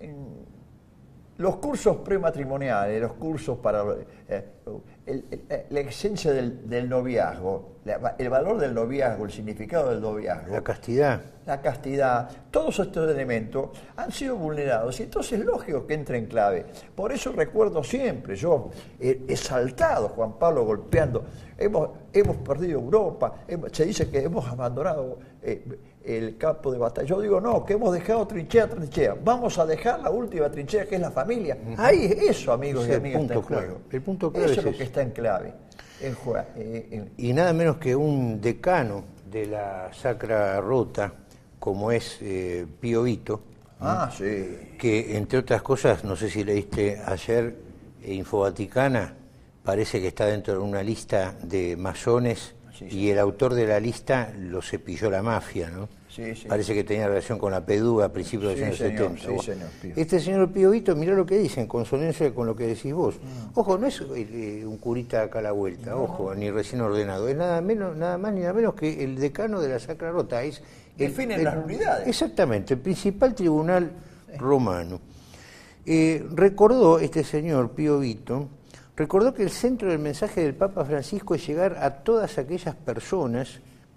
S1: los cursos prematrimoniales, los cursos para eh, el, el, la esencia del, del noviazgo, la, el valor del noviazgo, el significado del noviazgo,
S2: la castidad,
S1: la castidad, todos estos elementos han sido vulnerados y entonces es lógico que entre en clave. Por eso recuerdo siempre, yo he, he saltado Juan Pablo golpeando, hemos, hemos perdido Europa, hemos, se dice que hemos abandonado eh, el campo de batalla. Yo digo, no, que hemos dejado trinchera, trinchera. Vamos a dejar la última trinchera, que es la familia. Uh-huh. Ahí, eso, amigos sí, y amigas, está en
S2: clave.
S1: juego.
S2: El punto clave
S1: eso es,
S2: es
S1: lo
S2: eso.
S1: que está en clave. En juego, eh, en...
S2: Y nada menos que un decano de la Sacra Rota, como es eh, Pío Vito,
S1: ah, ¿no? Sí.
S2: Que entre otras cosas, no sé si leíste ayer, eh, Infovaticana, parece que está dentro de una lista de masones. Sí, sí. Y el autor de la lista lo cepilló la mafia, ¿no?
S1: Sí, sí.
S2: Parece que tenía relación con la P D U a principios de los
S1: sí,
S2: años
S1: señor,
S2: setenta.
S1: Sí, señor, Pío.
S2: Este señor Pío Vito, mirá lo que dice, en consonancia con lo que decís vos. Mm. Ojo, no es eh, un curita acá a la vuelta, no, ojo, no. Ni recién ordenado. Es nada menos, nada más ni nada menos que el decano de la Sacra Rota. Es
S1: Definen el, las unidades.
S2: Exactamente, el principal tribunal sí. romano. Eh, recordó este señor Pío Vito, recordó que el centro del mensaje del Papa Francisco es llegar a todas aquellas personas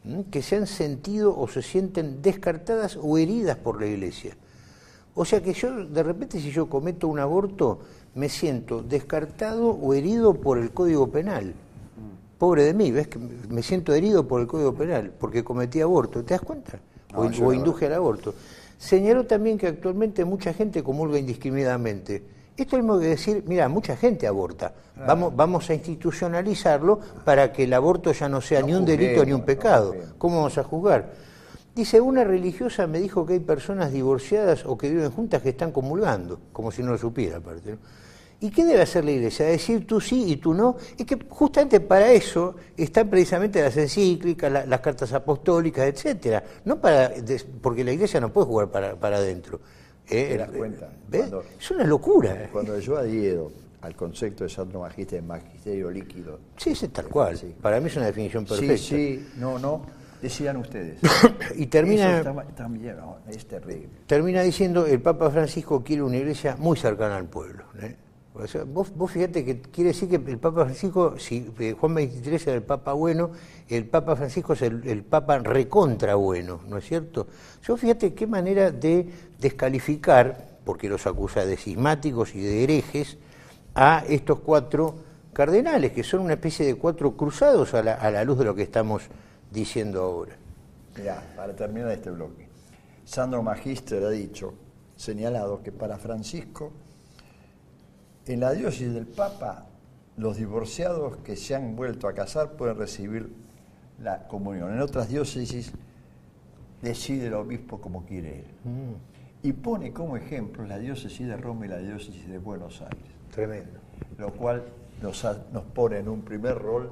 S2: ¿m? que se han sentido o se sienten descartadas o heridas por la Iglesia. O sea que yo, de repente, si yo cometo un aborto, me siento descartado o herido por el Código Penal. Pobre de mí, ¿ves? Que me siento herido por el Código Penal, porque cometí aborto, ¿te das cuenta? No, o, o induje al aborto. Señaló también que actualmente mucha gente comulga indiscriminadamente. Esto es lo mismo que decir, mira, mucha gente aborta. Claro. Vamos, vamos a institucionalizarlo para que el aborto ya no sea no ni un delito juzguemos, ni un pecado. No ¿Cómo vamos a juzgar? Dice, una religiosa me dijo que hay personas divorciadas o que viven juntas que están comulgando, como si no lo supiera aparte, ¿no? ¿Y qué debe hacer la Iglesia? Decir tú sí y tú no. Es que justamente para eso están precisamente las encíclicas, la, las cartas apostólicas, etcétera. No para, porque la Iglesia no puede jugar para, para adentro.
S1: ¿Eh? ¿Te das cuenta?
S2: Cuando, es una locura.
S1: Cuando yo adhiero al concepto de Santo Magisterio, de magisterio líquido.
S2: Sí, es tal cual. Sí. Para mí es una definición perfecta.
S1: Sí, sí, no, no. Decían ustedes.
S2: Y termina,
S1: Eso está, está bien, no, es terrible.
S2: Termina diciendo, el Papa Francisco quiere una iglesia muy cercana al pueblo. ¿eh? O sea, vos, vos fíjate que quiere decir que el Papa Francisco, si eh, Juan veintitrés era el Papa bueno, el Papa Francisco es el, el Papa recontra bueno, ¿no es cierto? Yo fíjate qué manera de descalificar, porque los acusa de cismáticos y de herejes, a estos cuatro cardenales, que son una especie de cuatro cruzados a la, a la luz de lo que estamos diciendo ahora.
S1: Mirá, para terminar este bloque, Sandro Magister ha dicho, señalado que para Francisco, en la diócesis del Papa, los divorciados que se han vuelto a casar pueden recibir la comunión. En otras diócesis decide el obispo como quiere él. Mm. Y pone como ejemplo la diócesis de Roma y la diócesis de Buenos Aires.
S2: Tremendo.
S1: Lo cual nos, ha, nos pone en un primer rol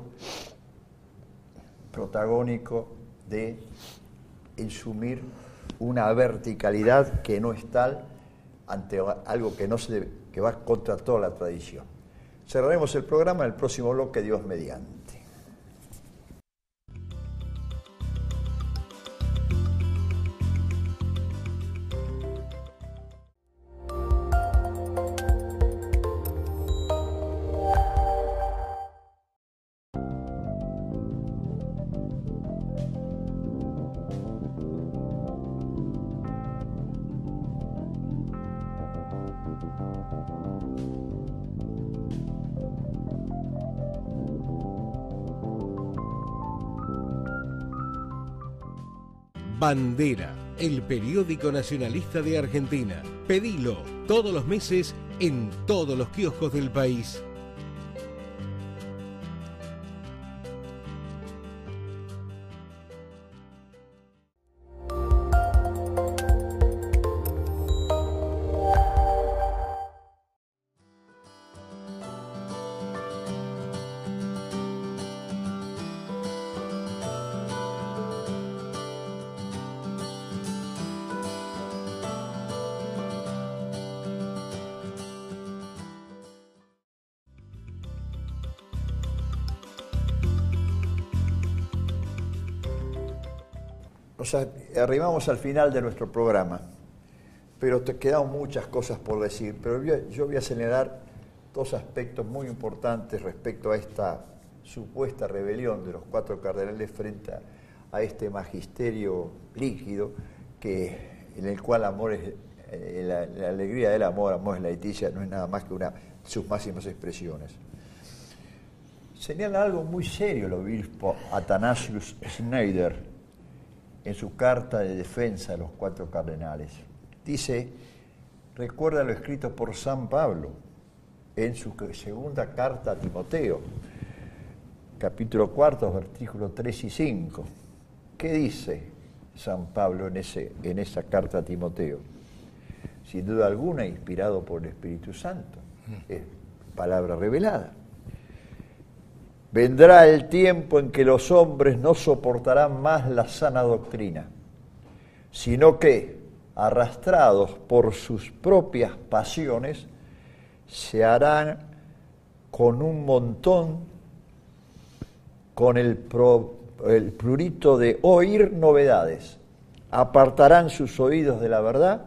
S1: protagónico de asumir una verticalidad que no es tal ante algo que no se debe, que va contra toda la tradición. Cerraremos el programa en el próximo bloque, Dios mediante.
S3: Bandera, el periódico nacionalista de Argentina. Pedilo todos los meses en todos los kioscos del país. O sea, arribamos al final de nuestro programa, pero te quedan muchas cosas por decir, pero yo, yo voy a señalar dos aspectos muy importantes respecto a esta supuesta rebelión de los cuatro cardenales frente a, a este magisterio líquido, que, en el cual amor es, eh, la, la alegría del amor, amor es Laetitia, no es nada más que una de sus máximas expresiones. Señala algo muy serio el obispo Athanasius Schneider en su carta de defensa de los cuatro cardenales. Dice, recuerda lo escrito por San Pablo en su segunda carta a Timoteo, capítulo cuarto, versículos tres y cinco. ¿Qué dice San Pablo en, ese, en esa carta a Timoteo? Sin duda alguna, inspirado por el Espíritu Santo. Es palabra revelada. Vendrá el tiempo en que los hombres no soportarán más la sana doctrina, sino que, arrastrados por sus propias pasiones, se harán con un montón, con el, pro, el prurito de oír novedades, apartarán sus oídos de la verdad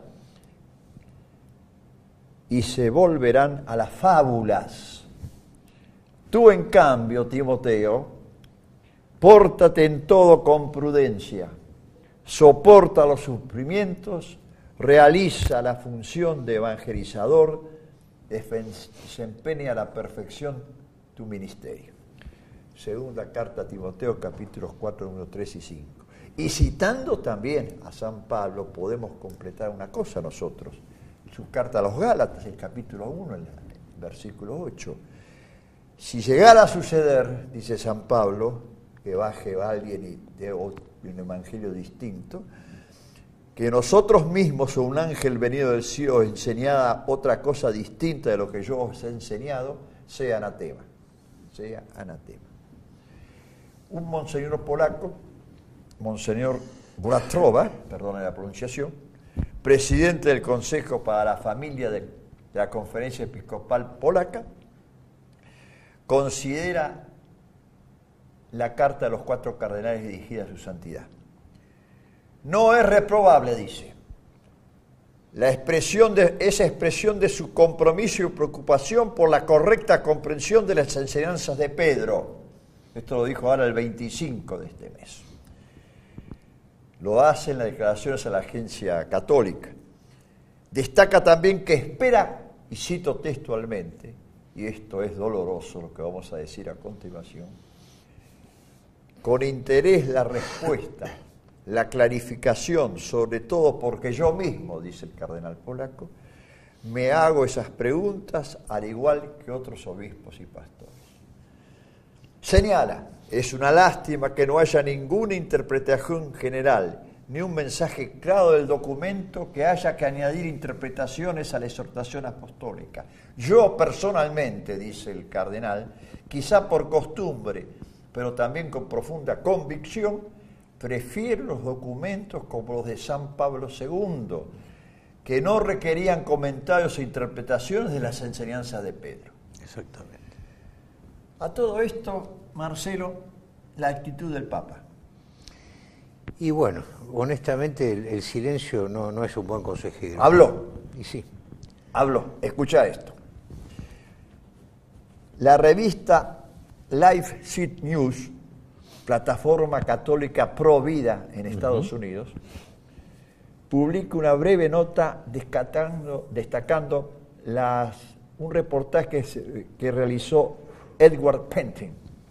S3: y se volverán a las fábulas. Tú, en cambio, Timoteo, Pórtate en todo con prudencia, soporta los sufrimientos, realiza la función de evangelizador, desempeña a la perfección tu ministerio. Segunda carta a Timoteo, capítulos cuatro, uno, tres y cinco. Y citando también a San Pablo, podemos completar una cosa nosotros. Su carta a los Gálatas, el capítulo uno, el versículo ocho. Si llegara a suceder, dice San Pablo, que baje alguien y dé un evangelio distinto, que nosotros mismos o un ángel venido del cielo enseñara otra cosa distinta de lo que yo os he enseñado, sea anatema. Sea anatema. Un monseñor polaco, Monseñor Bratrova, perdone la pronunciación, presidente del Consejo para la Familia de, de la Conferencia Episcopal Polaca, considera la carta de los cuatro cardenales dirigida a su santidad. No es reprobable, dice, la expresión de, esa expresión de su compromiso y preocupación por la correcta comprensión de las enseñanzas de Pedro. Esto lo dijo ahora el veinticinco de este mes. Lo hace en las declaraciones a la Agencia Católica. Destaca también que espera, y cito textualmente, y esto es doloroso lo que vamos a decir a continuación, con interés la respuesta, la clarificación, sobre todo porque yo mismo, dice el cardenal polaco, me hago esas preguntas al igual que otros obispos y pastores. Señala, es una lástima que no haya ninguna interpretación general, ni un mensaje claro del documento que haya que añadir interpretaciones a la exhortación apostólica. Yo personalmente, dice el cardenal, quizá por costumbre, pero también con profunda convicción, prefiero los documentos como los de San Pablo segundo, que no requerían comentarios e interpretaciones de las enseñanzas de Pedro.
S2: Exactamente.
S3: A todo esto, Marcelo, la actitud del Papa.
S2: Y bueno, honestamente el, el silencio no, no es un buen consejero.
S3: Habló.
S2: Y sí.
S3: Habló. Escucha esto. La revista Life Seed News, plataforma católica pro vida en Estados uh-huh. Unidos, publica una breve nota destacando, destacando las, un reportaje que, que realizó Edward Pentin.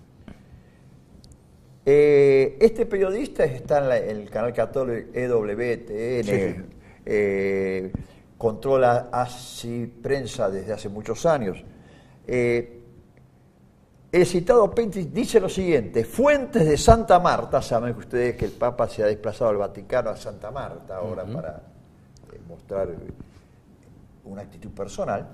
S3: Eh, este periodista está en, la, en el canal católico E W T N, sí. eh, controla así prensa desde hace muchos años. Eh, el citado Pentin dice lo siguiente: fuentes de Santa Marta, saben ustedes que el Papa se ha desplazado al Vaticano a Santa Marta ahora uh-huh. para eh, mostrar una actitud personal,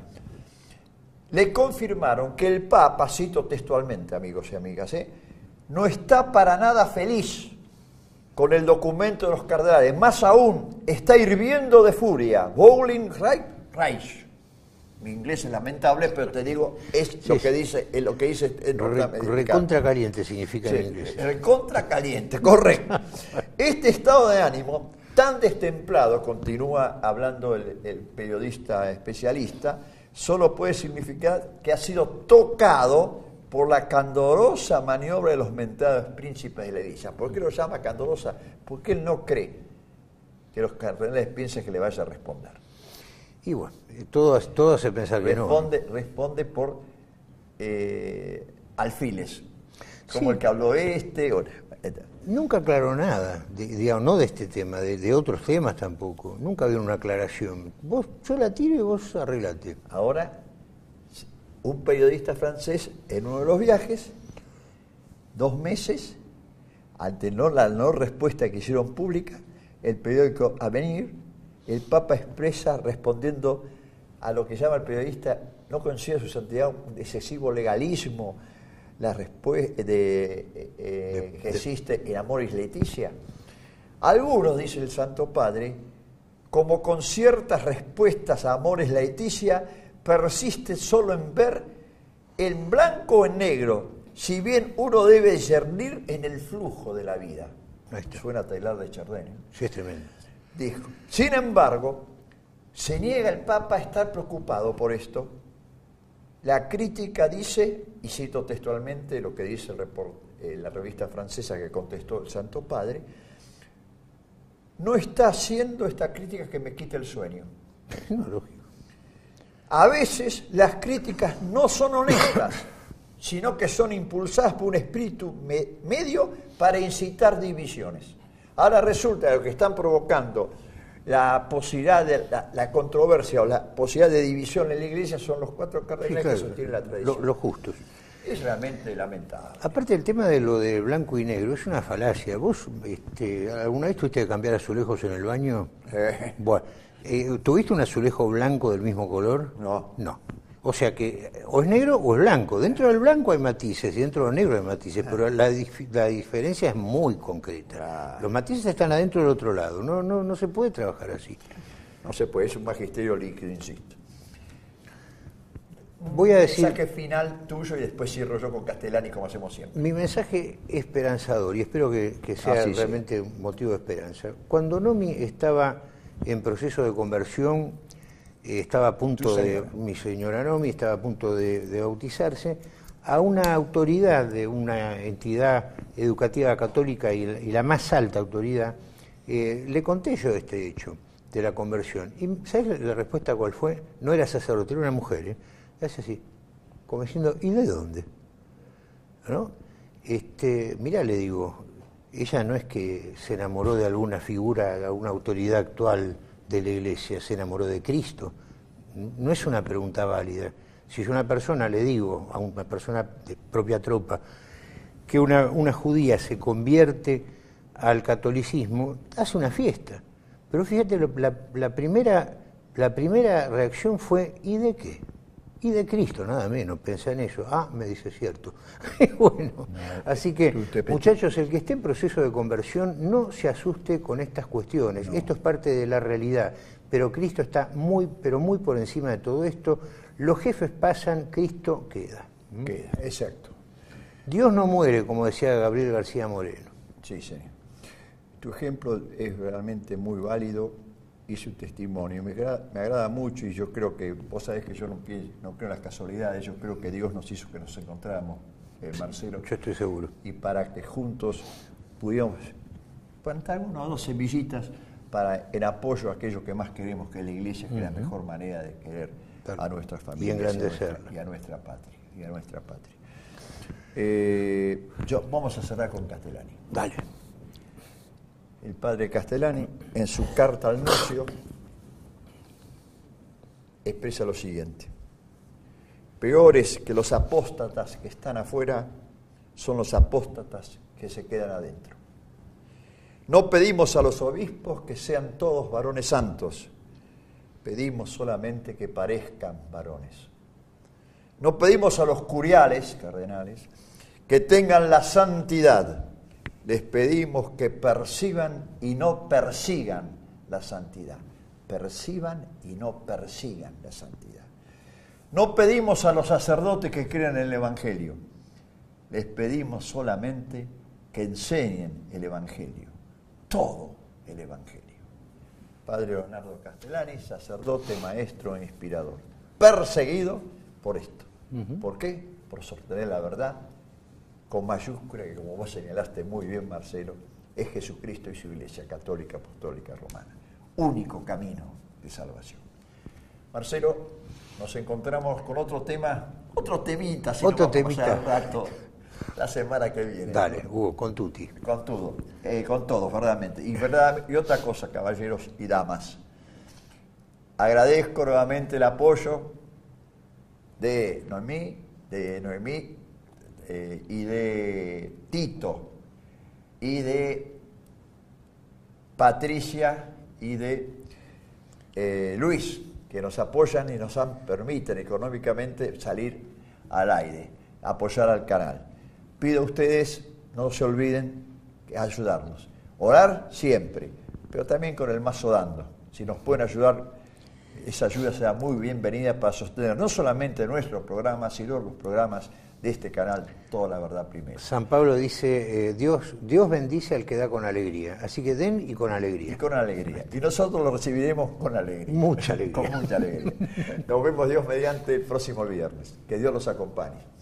S3: le confirmaron que el Papa, cito textualmente, amigos y amigas, ¿eh? no está para nada feliz con el documento de los cardenales, más aún, está hirviendo de furia. Bowling Reich. Mi inglés es lamentable, pero te digo, es sí, lo que dice, es lo que dice en
S2: Re, recontra caliente significa sí, en inglés.
S3: Recontra caliente, correcto. Este estado de ánimo tan destemplado, continúa hablando el, el periodista especialista, solo puede significar que ha sido tocado por la candorosa maniobra de los mentados príncipes de la Iglesia. ¿Por qué lo llama candorosa? Porque él no cree que los cardenales piensen que le vaya a responder.
S2: Y bueno, todo, todo hace pensar que
S3: responde,
S2: no.
S3: Responde por eh, alfiles, como
S2: sí.
S3: el que habló este. O,
S2: Nunca aclaró nada, de, digamos, no de este tema, de, de otros temas tampoco. Nunca había una aclaración. Vos, yo la tiro y vos arreglate.
S3: Ahora, un periodista francés en uno de los viajes, dos meses, ante no, la no respuesta que hicieron pública, el periódico Avenir, el Papa expresa respondiendo a lo que llama el periodista, no considera su santidad un excesivo legalismo, la respuesta de, eh, que existe en Amoris Laetitia. Algunos, dice el Santo Padre, como con ciertas respuestas a Amoris Laetitia, persiste solo en ver en blanco o en negro, si bien uno debe discernir en el flujo de la vida. Suena a Taylor de Chardin. ¿eh?
S2: Sí, es tremendo.
S3: Dijo, sin embargo, se niega el Papa a estar preocupado por esto. La crítica dice, y cito textualmente lo que dice el, report, eh, la revista francesa que contestó el Santo Padre, no está haciendo esta crítica que me quite el sueño.
S2: No, lógico.
S3: A veces las críticas no son honestas, sino que son impulsadas por un espíritu me- medio para incitar divisiones. Ahora resulta que lo que están provocando la posibilidad de la, la controversia o la posibilidad de división en la Iglesia son los cuatro
S2: Sí,
S3: cardenales
S2: claro,
S3: que sostienen la tradición.
S2: lo- los justos.
S3: Es realmente lamentable.
S2: Aparte del tema de lo de blanco y negro, es una falacia. ¿Vos este, alguna vez tuviste que cambiar azulejos en el baño?
S3: Eh.
S2: Bueno, eh, ¿tuviste un azulejo blanco del mismo color?
S3: No.
S2: No. O sea que o es negro o es blanco. Dentro del blanco hay matices y dentro del negro hay matices, pero la, dif- la diferencia es muy concreta.
S3: Claro.
S2: Los matices están adentro del otro lado. No, no, no se puede trabajar así.
S3: No se puede, es un magisterio líquido, insisto.
S2: Voy a decir...
S3: Mensaje final tuyo y después cierro yo con Castellani como hacemos siempre.
S2: Mi mensaje esperanzador, y espero que, que sea
S3: Ah, sí,
S2: realmente un motivo de esperanza. Cuando Nomi estaba en proceso de conversión, eh, estaba a punto
S3: Tu
S2: de,
S3: señora.
S2: mi señora Nomi estaba a punto de, de bautizarse, a una autoridad de una entidad educativa católica y, la- y la más alta autoridad, eh, le conté yo este hecho de la conversión. ¿Y sabes la respuesta cuál fue? No era sacerdote, era una mujer, ¿eh? Es así, como diciendo, ¿y de dónde? ¿No? Este, mirá, le digo, ella no es que se enamoró de alguna figura, de alguna autoridad actual de la Iglesia, se enamoró de Cristo. No es una pregunta válida. Si yo a una persona le digo, a una persona de propia tropa, que una, una judía se convierte al catolicismo, hace una fiesta. Pero fíjate, lo- la, la primera, la primera reacción fue, ¿y de qué? Y de Cristo, nada menos, pensá en eso. Ah, me dice cierto. Bueno, así que,
S3: tú te-
S2: muchachos, el que esté en proceso de conversión, no se asuste con estas cuestiones. Esto es parte de la realidad, pero Cristo está muy, pero muy por encima de todo esto. Los jefes pasan, Cristo queda.
S3: Queda, exacto.
S2: Dios no muere, como decía Gabriel García Moreno.
S3: Sí, señor. Tu ejemplo es realmente muy válido y su testimonio. Me agrada, me agrada mucho y yo creo que, vos sabés que yo no, pie- no creo en las casualidades, yo creo que Dios nos hizo que nos encontráramos, eh, Marcelo,
S2: Yo estoy seguro.
S3: y para que juntos pudiéramos plantar una o dos semillitas para, en apoyo a aquello que más queremos, que es la Iglesia, que es la mejor manera de querer
S2: Tal.
S3: a nuestras
S2: Y
S3: familias
S2: engrandecerla.
S3: a nuestra- y a nuestra patria. Y a nuestra patria. Eh, yo, vamos a cerrar con Castellani.
S2: Dale.
S3: El padre Castellani, en su carta al nuncio, expresa lo siguiente: peores que los apóstatas que están afuera son los apóstatas que se quedan adentro. No pedimos a los obispos que sean todos varones santos, pedimos solamente que parezcan varones. No pedimos a los curiales, cardenales, que tengan la santidad, les pedimos que perciban y no persigan la santidad. Perciban y no persigan la santidad. No pedimos a los sacerdotes que crean en el Evangelio. Les pedimos solamente que enseñen el Evangelio. Todo el Evangelio. Padre Leonardo Castellani, sacerdote, maestro e inspirador. Perseguido por esto. Uh-huh. ¿Por qué? Por sostener la verdad con mayúscula, que como vos señalaste muy bien, Marcelo, es Jesucristo y su Iglesia católica, apostólica, romana. Único camino de salvación. Marcelo, nos encontramos con otro tema, otro temita, si
S2: otro
S3: no vamos
S2: temita.
S3: al rato, la semana que viene.
S2: Dale, Hugo, con tutti.
S3: Con todo, eh, con todo, verdaderamente. Y, verdad, y otra cosa, caballeros y damas. Agradezco nuevamente el apoyo de Noemí, de Noemí eh, y de Tito, y de Patricia y de eh, Luis, que nos apoyan y nos han, permiten económicamente salir al aire, apoyar al canal. Pido a ustedes, no se olviden, ayudarnos. Orar siempre, pero también con el mazo dando. Si nos pueden ayudar, esa ayuda será muy bienvenida para sostener no solamente nuestro programa, sino los programas de este canal, Toda la Verdad Primero.
S2: San Pablo dice, eh, Dios, Dios bendice al que da con alegría. Así que den y con alegría.
S3: Y con alegría. Y nosotros lo recibiremos con alegría.
S2: Mucha alegría.
S3: Con mucha alegría. Nos vemos Dios mediante el próximo viernes. Que Dios los acompañe.